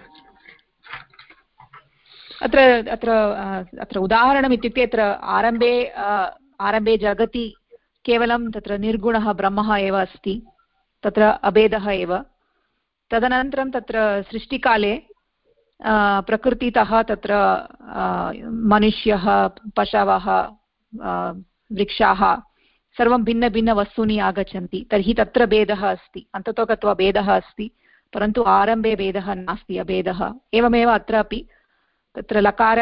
अत्र उदाहरणम् इत्युक्ते अत्र आरम्भे जगति केवलं तत्र निर्गुणः ब्रह्मः एव अस्ति, तत्र अभेदः एव। तदनन्तरं तत्र सृष्टिकाले प्रकृतितः तत्र मनुष्यः, पशवः, वृक्षाः सर्वं भिन्नभिन्नवस्तूनि आगच्छन्ति, तर्हि तत्र भेदः अस्ति, अन्ततो गत्वा भेदः अस्ति, परन्तु आरम्भे भेदः नास्ति, अभेदः। एवमेव अत्रापि तत्र लकार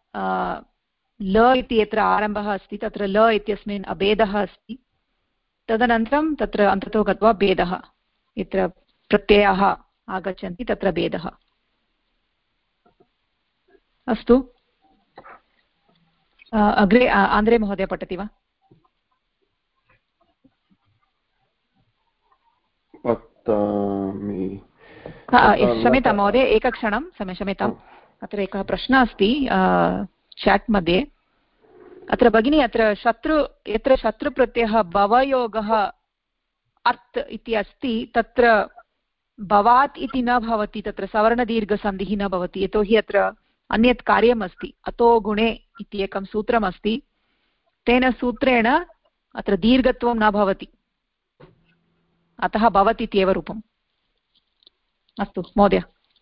ल इति यत्र आरम्भः अस्ति तत्र ल इत्यस्मिन् अभेदः अस्ति, तदनन्तरं तत्र अन्ततो गत्वा भेदः, यत्र प्रत्ययाः आगच्छन्ति तत्र भेदः। अस्तु, अग्रे आन्द्रे महोदय पठति वा? क्षम्यतां महोदय, एकक्षणं, क्षम्यताम्। अत्र एकः प्रश्नः अस्ति चाट् मध्ये। अत्र भगिनी, अत्र यत्र शत्रुप्रत्ययः भवयोगः अर्त् इति अस्ति, तत्र भवात् इति न भवति, तत्र सवर्णदीर्घसन्धिः न भवति, यतोहि अत्र अन्यत् कार्यम् अस्ति। अतो गुणे इति एकं सूत्रमस्ति, तेन सूत्रेण अत्र दीर्घत्वं न भवति, अतः भवति इत्येव रूपम्। अस्तु महोदय।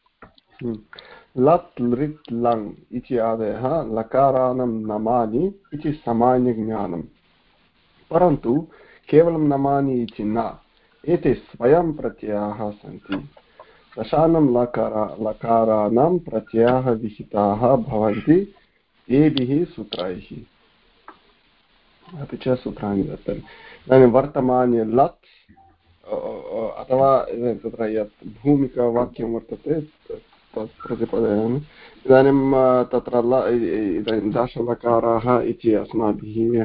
लट् लृट् लङ् इति आदयः लकाराणां नामानि इति सामान्यज्ञानं, परन्तु केवलं नामानि इति न, एते स्वयं प्रत्ययाः सन्ति। दशानां लकाराणां प्रत्ययाः विहिताः भवन्ति एभिः सूत्रैः। अपि च सूत्राणि दत्तानि। इदानीं वर्तमाने लट् अथवा तत्र यत् भूमिकावाक्यं वर्तते तत् प्रतिपादयामि। इदानीं तत्र इदानीं दशलकाराः इति अस्माभिः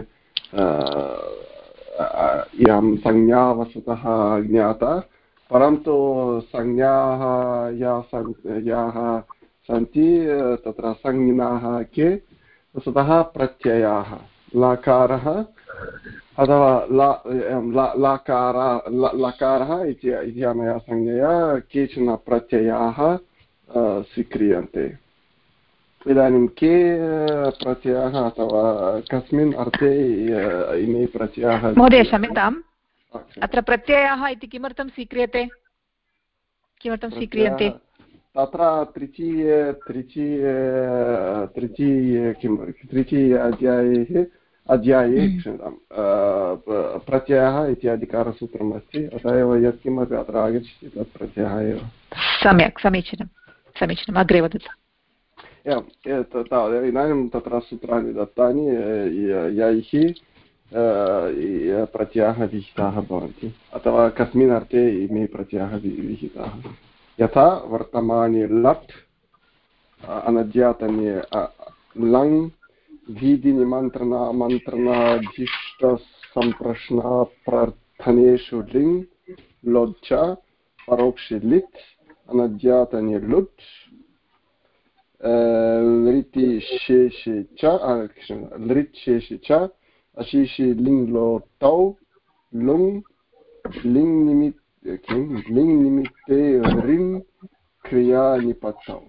इयं संज्ञा वस्तुतः ज्ञाता, परन्तु संज्ञाः याः सन्ति तत्र संज्ञाः के वस्तुतः प्रत्ययाः, लकारः अथवा लकारः इति अनया संज्ञया केचन प्रत्ययाः स्वीक्रियन्ते। इदानीं के प्रत्ययाः अथवा कस्मिन् अर्थे इमे प्रत्ययाः? महोदय क्षम्यताम्, अत्र प्रत्ययाः इति किमर्थं स्वीक्रियते, किमर्थं स्वीक्रियन्ते? तत्र तृतीय अध्याये अध्याये क्षम्यतां प्रत्ययः इति अधिकारसूत्रम् अस्ति अतः एव यत्किमपि अत्र आगच्छति तत् प्रत्ययः एव सम्यक् समीचीनम् अग्रे वदतु तावदेव इदानीं तत्र सूत्राणि दत्तानि यैः प्रत्ययाः विहिताः भवन्ति अथवा कस्मिन् अर्थे इमे प्रत्ययाः विहिताः यथा वर्तमाने लट् अनद्यातने लङ् भीतिनिमन्त्रणामन्त्रणाधीष्टसम्प्रश्नाप्रार्थनेषु लिङ् लोच्च परोक्षे लित् अनद्यातने लुट् लृट्शेषे च अशीषे लिङ् लोटौ लुङ् लिङ् निमित्ते ऋन् क्रियातिपतौ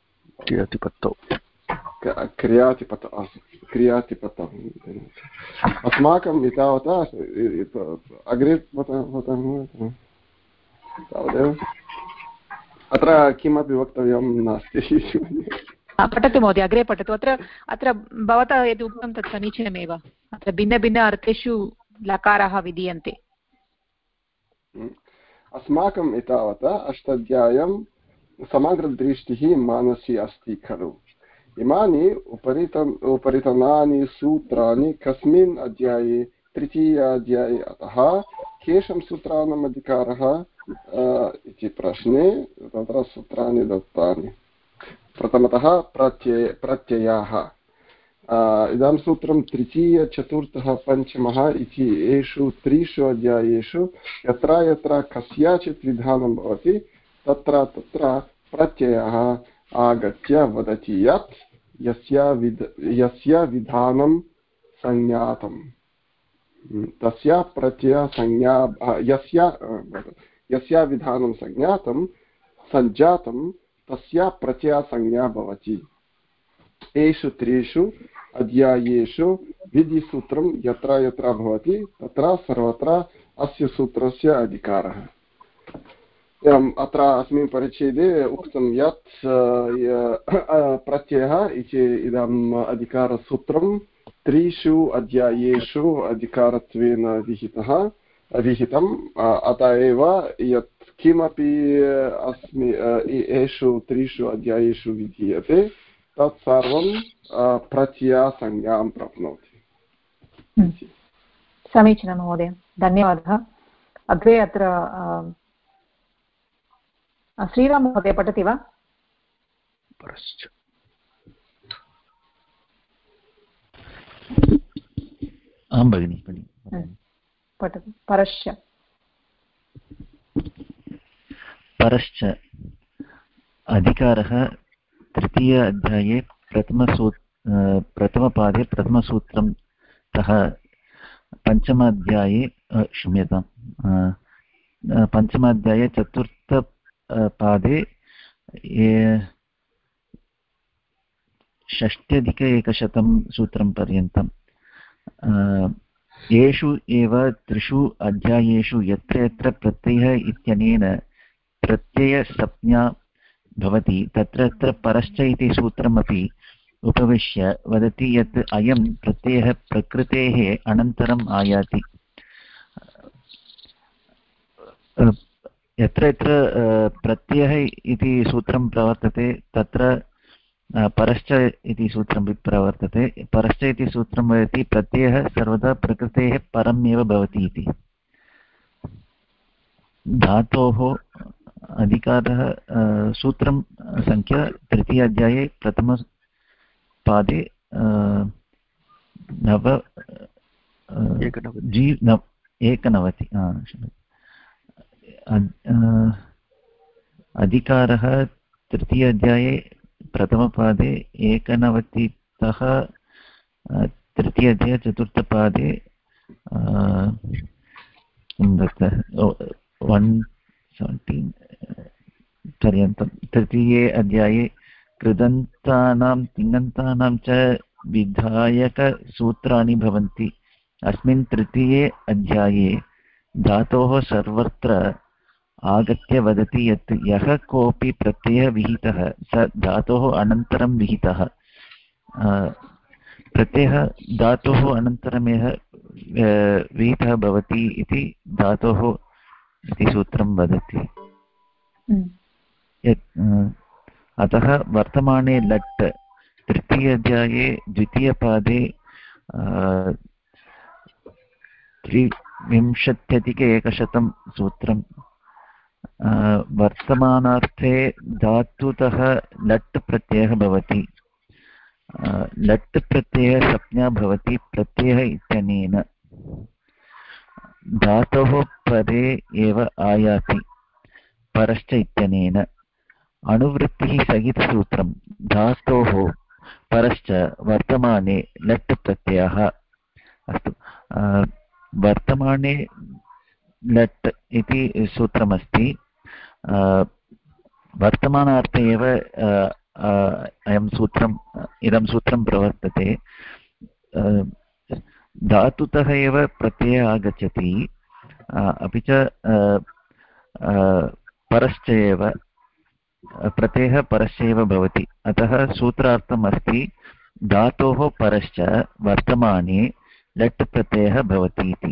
अस्माकम् एतावता अग्रे तावदेव अत्र किमपि वक्तव्यं नास्ति पठतु महोदय अग्रे पठतु अत्र भवता यद् उक्तं तत् समीचीनमेव अत्र भिन्न अर्थेषु लकाराः विधीयन्ते अस्माकम् एतावता अष्टाध्याय्यां समग्रदृष्टिः मनसि अस्ति खलु इमानि उपरितनानि सूत्राणि कस्मिन् अध्याये तृतीयाध्याये अतः केषां सूत्राणाम् अधिकारः इति प्रश्ने तत्र सूत्राणि दत्तानि प्रथमतः प्रत्ययाः इदं सूत्रं तृतीय चतुर्थः पञ्चमः इति एषु त्रिषु अध्यायेषु यत्र यत्र कस्याचित् विधानं भवति तत्र प्रत्ययः आगत्य वदति यत् यस्य विधानं संज्ञातं तस्य प्रत्ययसंज्ञा यस्य विधानं सञ्जातं तस्य प्रत्ययसंज्ञा भवति एषु त्रिषु अध्यायेषु विधिसूत्रं यत्र यत्र भवति तत्र सर्वत्र अस्य सूत्रस्य अधिकारः अत्र अस्मिन् परिच्छेदे उक्तं यत् प्रत्ययः इति इदम् अधिकारसूत्रं त्रिषु अध्यायेषु अधिकारत्वेन विहितम् अतः एव यत् किमपि एषु त्रिषु अध्यायेषु विधीयते तत् सर्वं प्रत्ययसंज्ञां प्राप्नोति समीचीनं महोदय धन्यवादः अग्रे अत्र श्रीराम महोदय पठति वा आं भगिनि पठतु परश्च अधिकारः तृतीय अध्याये प्रथमपादे प्रथमसूत्रं तः पञ्चमाध्याये क्षम्यतां पञ्चमाध्याये चतुर्थपादे 6,100 सूत्रं पर्यन्तं येषु एव त्रिषु अध्यायेषु यत्र यत्र प्रत्ययः इत्यनेन प्रत्ययसंज्ञा भवति तत्र परश्च इति सूत्रमपि उपविश्य वदति यत् अयं प्रत्ययः प्रकृतेः अनन्तरम् आयाति यत्र यत्र प्रत्ययः इति सूत्रं प्रवर्तते तत्र परश्च इति सूत्रं प्रवर्तते परश्च इति सूत्रं वदति प्रत्ययः सर्वदा प्रकृतेः परमेव भवति इति धातोः अधिकारः सूत्रं संख्या तृतीय अध्याये प्रथमपादे 91 अधिकारः तृतीय अध्याये प्रथमपादे 91 तः तृतीय अध्याये चतुर्थपादे 117 पर्यन्तं तृतीये अध्याये कृदन्तानां तिङन्तानां च विधायकसूत्राणि भवन्ति अस्मिन् तृतीये अध्याये धातोः सर्वत्र आगत्य वदति यत् यः कोऽपि प्रत्ययः विहितः स धातोः अनन्तरं विहितः प्रत्ययः धातोः अनन्तरमेव विहितः भवति इति धातोः इति सूत्रं वदति। अतः वर्तमाने लट् तृतीयाध्याये द्वितीयपादे 3विंशत्यधिक-100 सूत्रं वर्तमानार्थे धातुतः लट् प्रत्ययः भवति। लट् प्रत्ययः संज्ञा भवति प्रत्ययः इत्यनेन धातोः परे एव आयाति परश्च इत्यनेन। अनुवृत्तिः सहितसूत्रं धातोः परश्च वर्तमाने लट् प्रत्ययः। अस्तु, वर्तमाने लट् इति सूत्रमस्ति। वर्तमानार्थे एव इदं सूत्रं प्रवर्तते। धातुतः एव प्रत्ययः आगच्छति, अपि च परश्च एव प्रत्ययः परश्च एव भवति। अतः सूत्रार्थम् अस्ति धातोः परश्च वर्तमाने लट् प्रत्ययः भवति इति।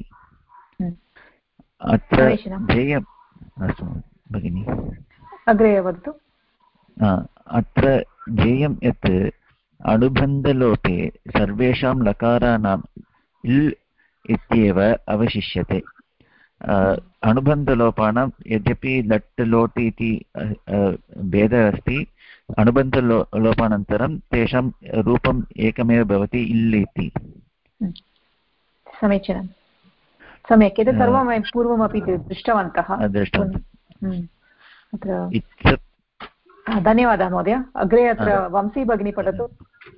अत्र ध्येयम् अस्तु भगिनि, अग्रे वदतु। अत्र ध्येयं यत् अनुबन्धलोपे सर्वेषां लकाराणाम् इल् इत्येव अवशिष्यते। अनुबन्धलोपानां यद्यपि लट् लोट् इति भेदः अस्ति, अनुबन्धलोपानन्तरं तेषां रूपम् एकमेव भवति, इल् इति। समीचीनं, सम्यक्। एतत् सर्वं वयं पूर्वमपि दृष्टवन्तः। धन्यवादः महोदय। अग्रे अत्र वंशी भगिनी पठतु।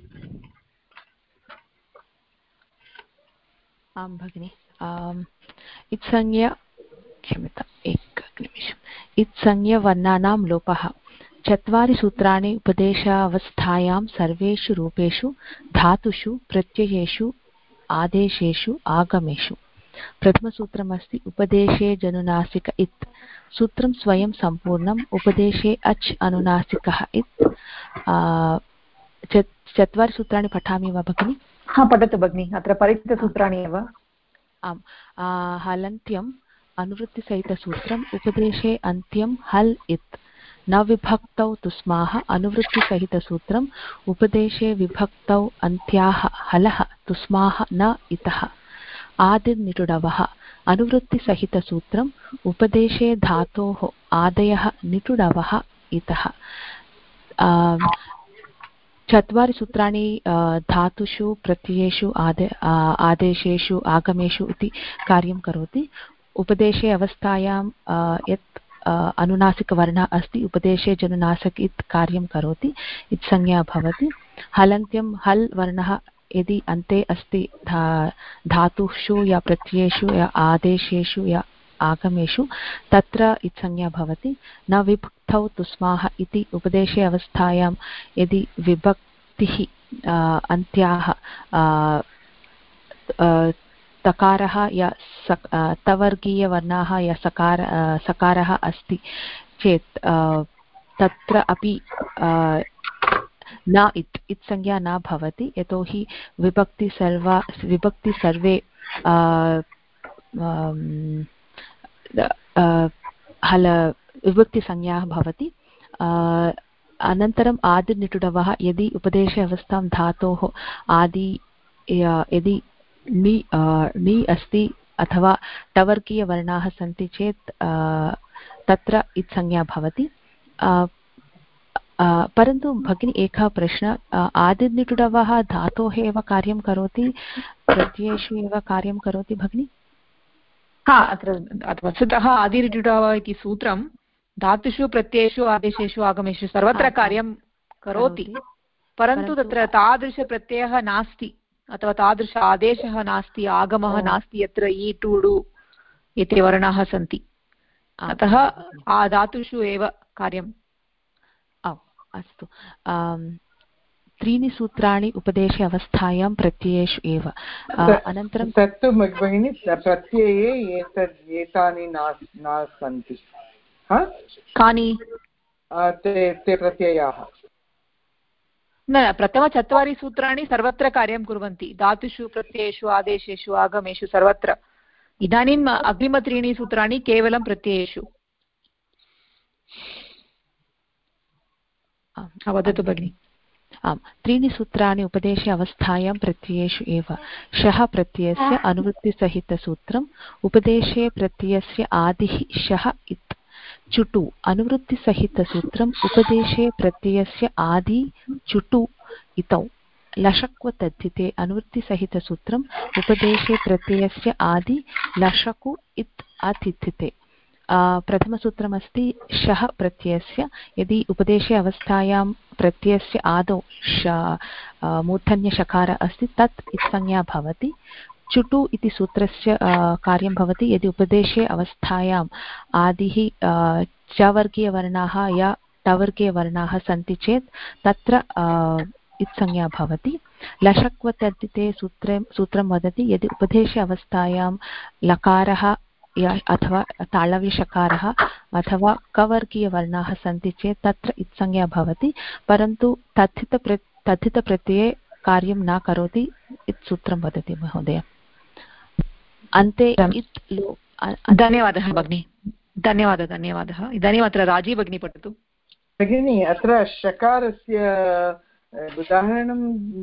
आं भगिनि। इत्संज्ञा, क्षम्यताम् एकनिमिषम्। इत्संज्ञवर्णानां लोपः। 4 सूत्राणि उपदेशावस्थायां सर्वेषु रूपेषु धातुषु प्रत्ययेषु आदेशेषु आगमेषु। प्रथमसूत्रमस्ति उपदेशे जनुनासिक इत्। सूत्रं स्वयं सम्पूर्णम्। उपदेशे अच् अनुनासिकः इत्। 4 सूत्राणि पठामि वा भगिनि? हा, पठतु भगिनि। अत्र परिचितसूत्राणि एव। आम्। हलन्त्यम् अनुवृत्तिसहितसूत्रम्। उपदेशे अन्त्यं हल् इत्। न विभक्तौ तुस्माः अनुवृत्तिसहितसूत्रम्। उपदेशे विभक्तौ अन्त्याः हलः तुस्माः न इतः। आदिर्निटुडवः अनुवृत्तिसहितसूत्रम्। उपदेशे धातोः आदयः निटुडवः इतः। 4 सूत्राणि धातुषु प्रत्ययेषु आदेशेषु आगमेषु इति कार्यं करोति। उपदेशे अवस्थायां यत् अनुनासिकवर्णः अस्ति, उपदेशे जनुनासिक इत् कार्यं करोति, इत्संज्ञा भवति। हलन्त्यं हल् वर्णः यदि अन्ते अस्ति धातुषु या प्रत्ययेषु या आदेशेषु या आगमेषु, तत्र इत्संज्ञा भवति। न विभक्तौ तुस्माः इति उपदेशे अवस्थायां यदि विभक्तिः अन्त्याः तकारः या तवर्गीयवर्णाः या सकारः अस्ति चेत् तत्र अपि न इत्संज्ञा न भवति, यतोहि विभक्ति सर्वे हल विभक्तिसंज्ञाः भवति। अनन्तरम् आदिर्निटुडवः। यदि उपदेशे अवस्थां धातोः आदि यदि णि अस्ति अथवा टवर्गीयवर्णाः सन्ति चेत् तत्र इत्संज्ञा भवति। परन्तु भगिनी एकः प्रश्नः, आदिर्निटुडवः धातोः एव कार्यं करोति, प्रत्ययेषु एव कार्यं करोति भगिनी? हा, अत्र वस्तुतः आदिर्निटुडवः इति सूत्रं धातुषु प्रत्ययेषु आदेशेषु आगमेषु सर्वत्र कार्यं करोति, परन्तु तत्र तादृशप्रत्ययः नास्ति अथवा तादृश आदेशः नास्ति, आगमः नास्ति यत्र इ टुडु इति वर्णाः सन्ति। अतः धातुषु एव कार्यम्। अस्तु। 3 सूत्राणि उपदेशे अवस्थायां प्रत्ययेषु एव। अनन्तरं तत्तु भगिनि प्रत्यये एतानि न सन्ति। कानि? ते प्रत्ययाः न प्रथमचत्वारि सूत्राणि सर्वत्र कार्यं कुर्वन्ति धातुषु प्रत्ययेषु आदेशेषु आगमेषु सर्वत्र इदानीम् अग्रिमत्रीणि सूत्राणि केवलं प्रत्ययेषु वदतु भगिनि आम् त्रीणि सूत्राणि उपदेशे अवस्थायां प्रत्ययेषु एव शः प्रत्ययस्य अनुवृत्तिसहितसूत्रम् उपदेशे प्रत्ययस्य आदिः शः इत् चुटु अनुवृत्तिसहितसूत्रम् उपदेशे प्रत्ययस्य आदि चुटु इतौ लशक्व तद्धिते अनुवृत्तिसहितसूत्रम् उपदेशे प्रत्ययस्य आदि लशकु इत् अतिथिते प्रथमसूत्रमस्ति शः प्रत्ययस्य यदि उपदेशे अवस्थायां प्रत्ययस्य आदौ मूर्धन्यषकार अस्ति तत् इत्संज्ञा भवति चुटु इति सूत्रस्य कार्यं भवति यदि उपदेशे अवस्थायाम् आदिः च वर्गीयवर्णाः या टवर्गीयवर्णाः सन्ति चेत् तत्र इत्संज्ञा भवति लशक्व तद्धिते सूत्रं वदति यदि उपदेशे अवस्थायां लकारः अथवा तालव्यषकारः अथवा कवर्गीयवर्णाः सन्ति चेत् तत्र इत्संज्ञा भवति परन्तु तद्धितप्रत्यये कार्यं न करोति इति सूत्रं वदति महोदय अन्ते इत् लो धन्यवादः भगिनि धन्यवादः इदानीम् अत्र राजी भगिनी पठतु भगिनि अत्र षकारस्य उदाहरणं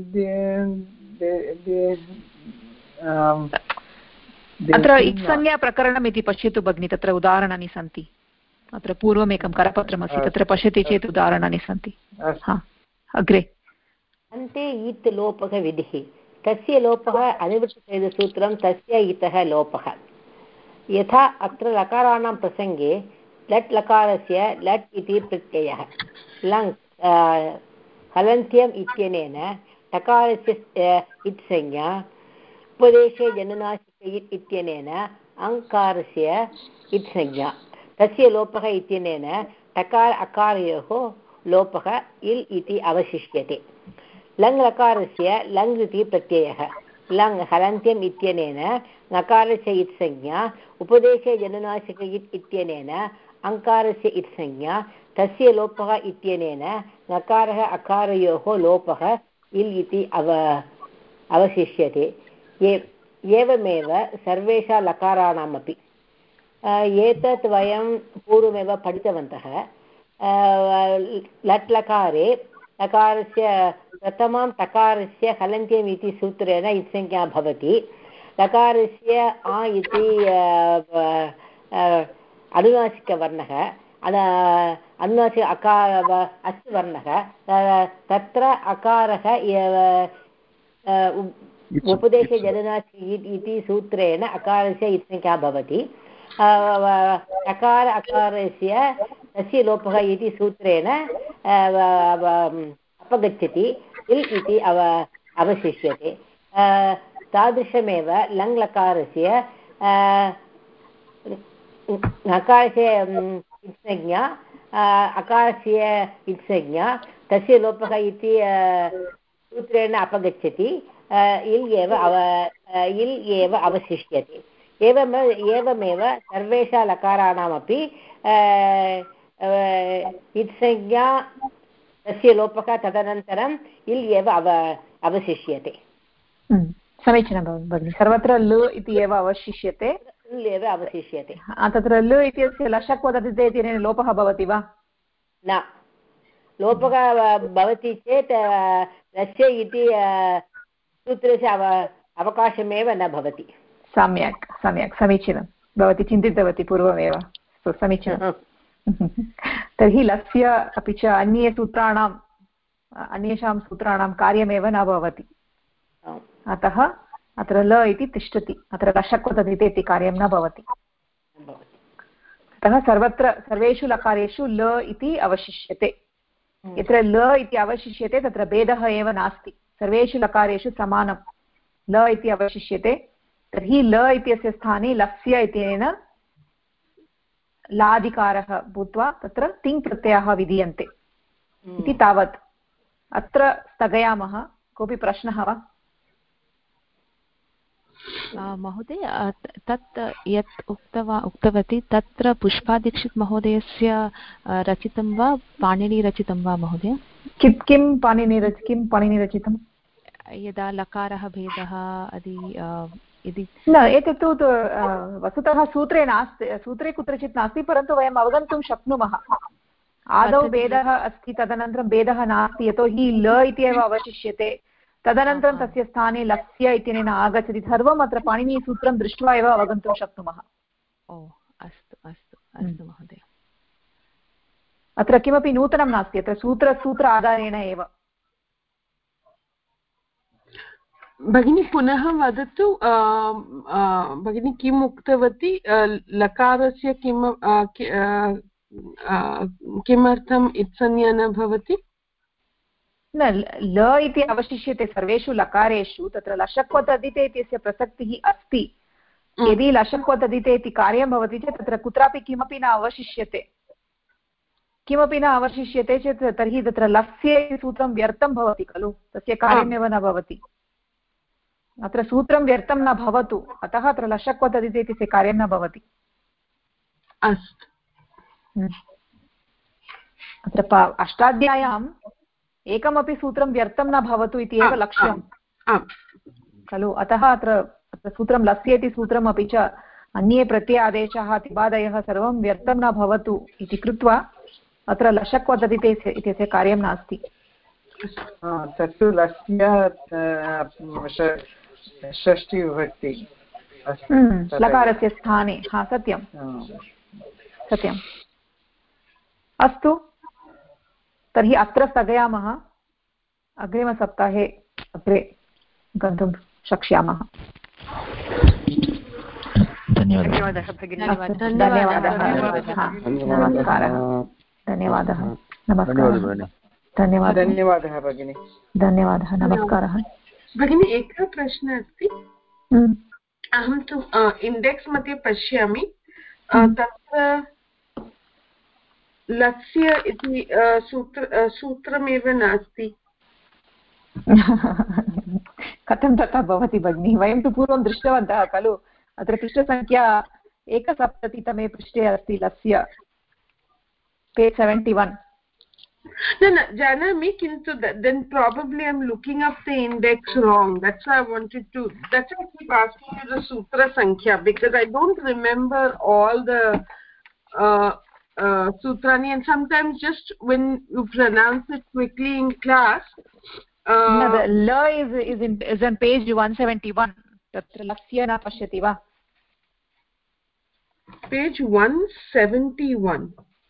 अत्र इत्संज्ञा प्रकरणम् इति पश्यतु भगिनि तत्र उदाहरणानि सन्ति अत्र पूर्वमेकं करपत्रमस्ति तत्र पश्यति चेत् उदाहरणानि सन्ति अग्रे अन्ते इत् लोपः विधिः तस्य लोपः अनुवृत्तिसूत्रं तस्य इतः लोपः यथा अत्र लकाराणां प्रसङ्गे लट् लकारस्य लट् इति प्रत्ययः लङ् हलन्त्यम् इत्यनेन टकारस्य इत्संज्ञा उपदेशे जननासिक इत्यनेन अङ्कारस्य इत्संज्ञा तस्य लोपः इत्यनेन टकार अकारयोः लोपः इल् इति अवशिष्यते लङ् लकारस्य लङ् इति प्रत्ययः लङ् हलन्त्यम् इत्यनेन नकारस्य इत्संज्ञा उपदेशे जननासिक इत्यनेन अङ्कारस्य इत्संज्ञा तस्य लोपः इत्यनेन नकारः अकारयोः लोपः इल् इति अवशिष्यते एवमेव सर्वेषां लकाराणामपि एतत् वयं पूर्वमेव पठितवन्तः लट् लकारे लकारस्य प्रथमं टकारस्य हलन्त्यम् इति सूत्रेण इत्संज्ञा भवति लकारस्य आ इति अनुनासिकवर्णः अनुनासिक अकार अस्य वर्णः तत्र अकारः उपदेशे जननासि इति सूत्रेण अकारस्य इत्संज्ञा भवति अकार अकारस्य तस्य लोपः इति सूत्रेण अपगच्छति इल् इति अवशिष्यते तादृशमेव लङ् लकारस्य नकारस्य इत्संज्ञा अकारस्य इत्संज्ञा तस्य लोपः इति सूत्रेण अपगच्छति इल् एव अवशिष्यते एवमेव सर्वेषां लकाराणामपि इत्संज्ञा तस्य लोपः तदनन्तरम् इल् एव अवशिष्यते समीचीनं भगिनि सर्वत्र लु इति एव अवशिष्यते इल् एव अवशिष्यते तत्र लु इत्यस्य लशक् वदति इति लोपः भवति वा न लोपः भवति चेत् लस्य इति सूत्रस्य अवकाशमेव न भवति सम्यक् समीचीनं भवती चिन्तितवती पूर्वमेव समीचीनं तर्हि लस्य अपि च अन्येषां सूत्राणां कार्यमेव न भवति अतः अत्र ल इति तिष्ठति अत्र लशक् वदति इति कार्यं न भवति अतः सर्वेषु लकारेषु ल इति अवशिष्यते यत्र ल इति अवशिष्यते तत्र भेदः एव नास्ति सर्वेषु लकारेषु समानं ल इति अवशिष्यते तर्हि ल इत्यस्य स्थाने लस्य इत्यनेन लादिकारः भूत्वा तत्र तिङ् प्रत्ययाः विधीयन्ते इति तावत् अत्र स्थगयामः कोऽपि प्रश्नः वा महोदय तत् यत् उक्तवती तत्र पुष्पादीक्षित् महोदयस्य रचितं वा पाणिनि रचितं वा महोदय किं पाणिनिरचितं यदा लकारः भेदः इति न एतत्तु वस्तुतः सूत्रे नास्ति, सूत्रे कुत्रचित् नास्ति, परन्तु वयम् अवगन्तुं शक्नुमः। आदौ भेदः अस्ति, तदनन्तरं भेदः नास्ति, यतोहि ल इति एव अवशिष्यते, तदनन्तरं तस्य स्थाने लस्य इत्यनेन आगच्छति। सर्वम् अत्र पाणिनीयसूत्रं दृष्ट्वा एव अवगन्तुं शक्नुमः। ओ अस्तु अस्तु अस्तु महोदय। अत्र किमपि नूतनं नास्ति, अत्र सूत्र आधारेण एव। भगिनी पुनः वदतु, भगिनी किम् उक्तवती? लकारस्य किमर्थम् इत्संज्ञा न भवति? न, ल इति अवशिष्यते सर्वेषु लकारेषु, तत्र लशक्वतदिते इत्यस्य प्रसक्तिः अस्ति। यदि लशक्वतदिते इति कार्यं भवति चेत् तत्र कुत्रापि किमपि न अवशिष्यते, किमपि न अवशिष्यते चेत् तर्हि तत्र लस्य इति सूत्रं व्यर्थं भवति खलु, तस्य कार्यमेव न भवति। अत्र सूत्रं व्यर्थं न भवतु, अतः अत्र लशक्वतदिते इत्यस्य कार्यं न भवति। अस्तु, अत्र अष्टाध्याय्याम् एकमपि सूत्रं व्यर्थं न भवतु इति एव लक्ष्यं खलु, अतः अत्र सूत्रं लस्य इति सूत्रम्, अपि च अन्ये प्रत्यय आदेशाः तिबादयः सर्वं व्यर्थं न भवतु इति कृत्वा अत्र लशक्वतदिते इत्यस्य कार्यं नास्ति। तत्तु लस्य षष्ठीविभक्ति लकारस्य स्थाने। हा, सत्यं सत्यम्। अस्तु, तर्हि अत्र स्थगयामः, अग्रिमसप्ताहे अग्रे गन्तुं शक्ष्यामः। धन्यवादः भगिनी, धन्यवादः, नमस्कारः, धन्यवादः, नमस्कारः, धन्यवादः भगिनी, धन्यवादः, नमस्कारः। भगिनी, एकः प्रश्नः अस्ति। अहं तु इण्डेक्स् मध्ये पश्यामि, तत्र लस्य इति सूत्रमेव नास्ति। कथं तथा भवति भगिनी? वयं तु पूर्वं दृष्टवन्तः खलु, अत्र पृष्ठसङ्ख्या 170 पृष्ठे अस्ति लस्य, पेज् 71। न जानामि, किन्तु then probably I'm looking up the index wrong. That's why I wanted to, that's why I keep asking you the sutra sankhya, because I don't remember all the sutrani, and sometimes just when you pronounce it quickly in class. No, the la is on page 171. Tatra lasya na pashyati va? Page 171.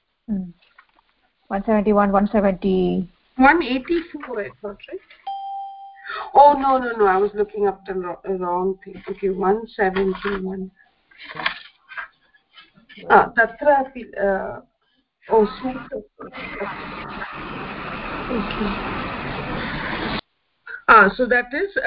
171, 170. 184, I thought, right? Oh, no, I was looking up the wrong thing. Okay, 171. Tatra, oh, super. So that is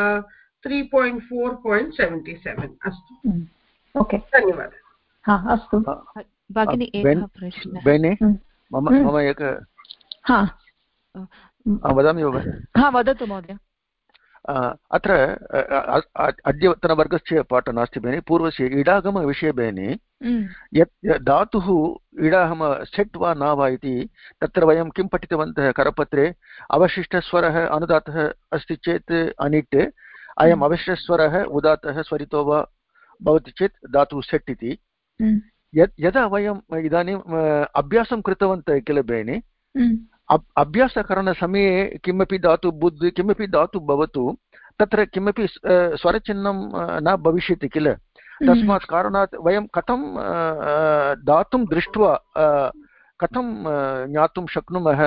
3.4.77. Astu. Okay. Dhanyawad. Ha, astu. Bhagini, ekah prashna. Bene, mama ekah. Ha. वदामि वा? हा, वदतु महोदय। अत्र अद्यतनवर्गस्य पाठः नास्ति भगिनि, पूर्वस्य इडागमविषये भगिनि, यत् धातुः इडागम सेट् वा न वा इति तत्र वयं किं पठितवन्तः करपत्रे? अवशिष्टस्वरः अनुदातः अस्ति चेत् अनिट्, अयम् अवशिष्टस्वरः उदात्तः स्वरितो वा भवति चेत् धातुः सेट् इति। यदा वयम् इदानीम् अभ्यासं कृतवन्तः किल भगिनि, अभ्यासकरणसमये किमपि धातु बुद्ध किमपि धातु भवतु, तत्र किमपि स्वरचिह्नं न भविष्यति किल, तस्मात् कारणात् वयं कथं धातुं दृष्ट्वा कथं ज्ञातुं शक्नुमः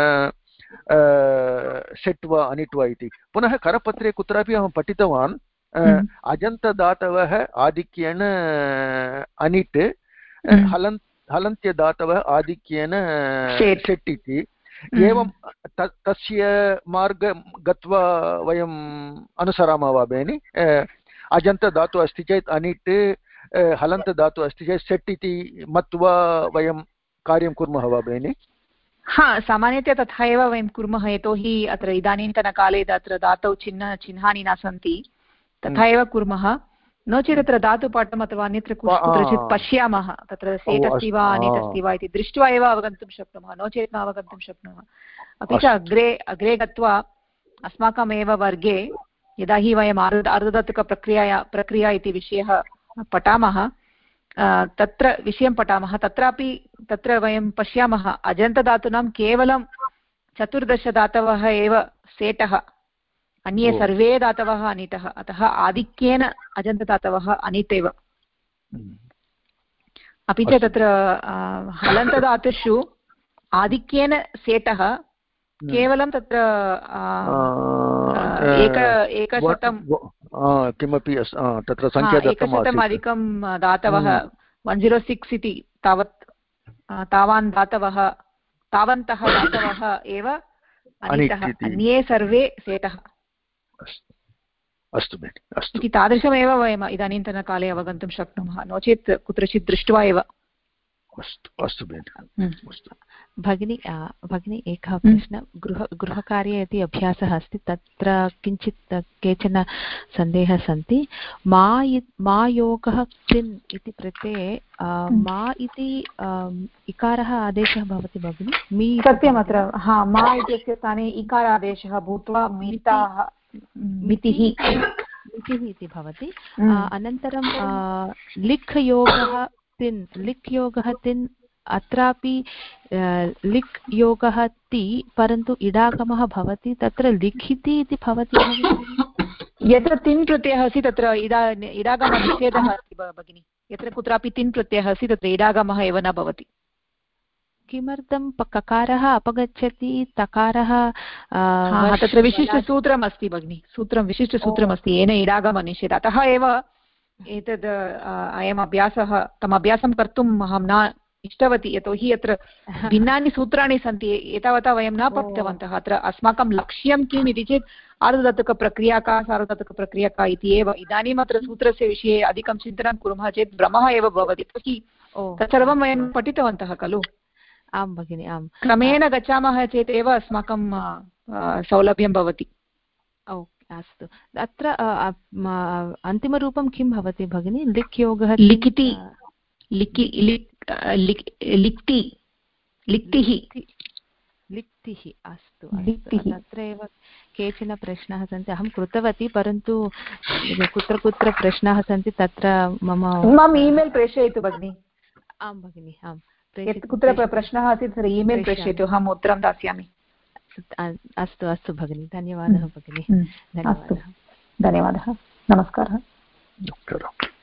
सेट् वा अनिट् वा इति। पुनः करपत्रे कुत्रापि अहं पठितवान्, अजन्तदातवः आधिक्येन अनिट्, हलन्त्यदातवः आधिक्येन सेट् इति। एवं तस्य मार्गं गत्वा वयम् अनुसरामः वा भगिनि? अजन्तदातुः अस्ति चेत् अनिट्, हलन्तदातुः अस्ति चेत् सेट् इति मत्वा वयं कार्यं कुर्मः वा भगिनि? हा, सामान्यतया तथा एव वयं कुर्मः, यतोहि अत्र इदानीन्तनकाले तत्र धातौ चिह्नानि न सन्ति, तथा एव कुर्मः। नो चेत् तत्र धातुपाठम् अथवा अन्यत्र कुत्रचित् पश्यामः तत्र सेट् अस्ति वा अनिट् अस्ति वा इति दृष्ट्वा एव अवगन्तुं शक्नुमः, नो चेत् न अवगन्तुं शक्नुमः। अपि च अग्रे गत्वा अस्माकमेव वर्गे यदा हि वयम् अर्धधातुकप्रक्रिया इति विषयः पठामः, तत्र विषयं पठामः, तत्र वयं पश्यामः अजन्तधातूनां केवलं 14 धातवः एव सेटः, अन्ये सर्वे धातवः अनिटः, अतः आधिक्येन अजन्तधातवः अनिट् एव। अपि च तत्र हलन्तधातुषु आधिक्येन सेटः केवलं तत्र 100 किमपि तत्र संख्या दत्तम् आसीत्, 100 अधिकं धातवः 106 इति तावन्तः धातवः एव अनिटः, अन्ये सर्वे सेटः। अस्तु बेनि, अस्तु इति तादृशमेव वयम् इदानीन्तनकाले अवगन्तुं शक्नुमः, नो चेत् कुत्रचित् दृष्ट्वा एव। अस्तु अस्तु बेनि, अस्तु भगिनी एकः प्रश्नः, गृहकार्ये यदि अभ्यासः अस्ति तत्र किञ्चित् केचन सन्देहः सन्ति। मा योगः तिन् इति प्रत्यये मा इति इकारः आदेशः भवति भगिनि? सत्यम्, अत्र मा इत्यस्य स्थाने इकार आदेशः भूत्वा मितिः इति भवति। अनन्तरं लिख् योगः तिन् अत्रापि लिक् योगः ति, परन्तु इडागमः भवति, तत्र लिखिति इति भवति। यत्र तिन् प्रत्ययः अस्ति तत्र इडागमनिषेधः अस्ति भगिनि, यत्र कुत्रापि तिन् प्रत्ययः अस्ति तत्र इडागमः एव न भवति। किमर्थं ककारः अपगच्छति, तकारः तत्र विशिष्टसूत्रम् अस्ति भगिनि, विशिष्टसूत्रमस्ति येन इडागमनिषेधः। अतः एव एतद् अयम् अभ्यासः, तम् अभ्यासं कर्तुम् अहं न इष्टवती, यतोहि अत्र भिन्नानि सूत्राणि सन्ति, एतावता वयं न पठितवन्तः। अत्र अस्माकं लक्ष्यं किम् इति चेत् आर्धधातुकप्रक्रिया का सार्वधातुकप्रक्रिया का इति एव। इदानीम् अत्र सूत्रस्य विषये अधिकं चिन्तनं कुर्मः चेत् भ्रमः एव भवति, यतोहि तत्सर्वं वयं पठितवन्तः खलु। आं भगिनि, आम्। क्रमेण गच्छामः चेत् एव अस्माकं सौलभ्यं भवति। अस्तु, अत्र अन्तिमरूपं किं भवति भगिनि? लिक् योगः लिखिति, लिक्तिः। अस्तु, तत्रैव केचन प्रश्नाः सन्ति, अहं कृतवती, परन्तु कुत्र प्रश्नाः सन्ति तत्र मम ईमेल् प्रेषयतु भगिनि। आं भगिनि, आम्, कुत्र प्रश्नः अस्ति तत्र ईमेल् प्रेषयतु, अहम् उत्तरं दास्यामि। अस्तु भगिनि, धन्यवादः भगिनि, धन्यवादः, नमस्कारः।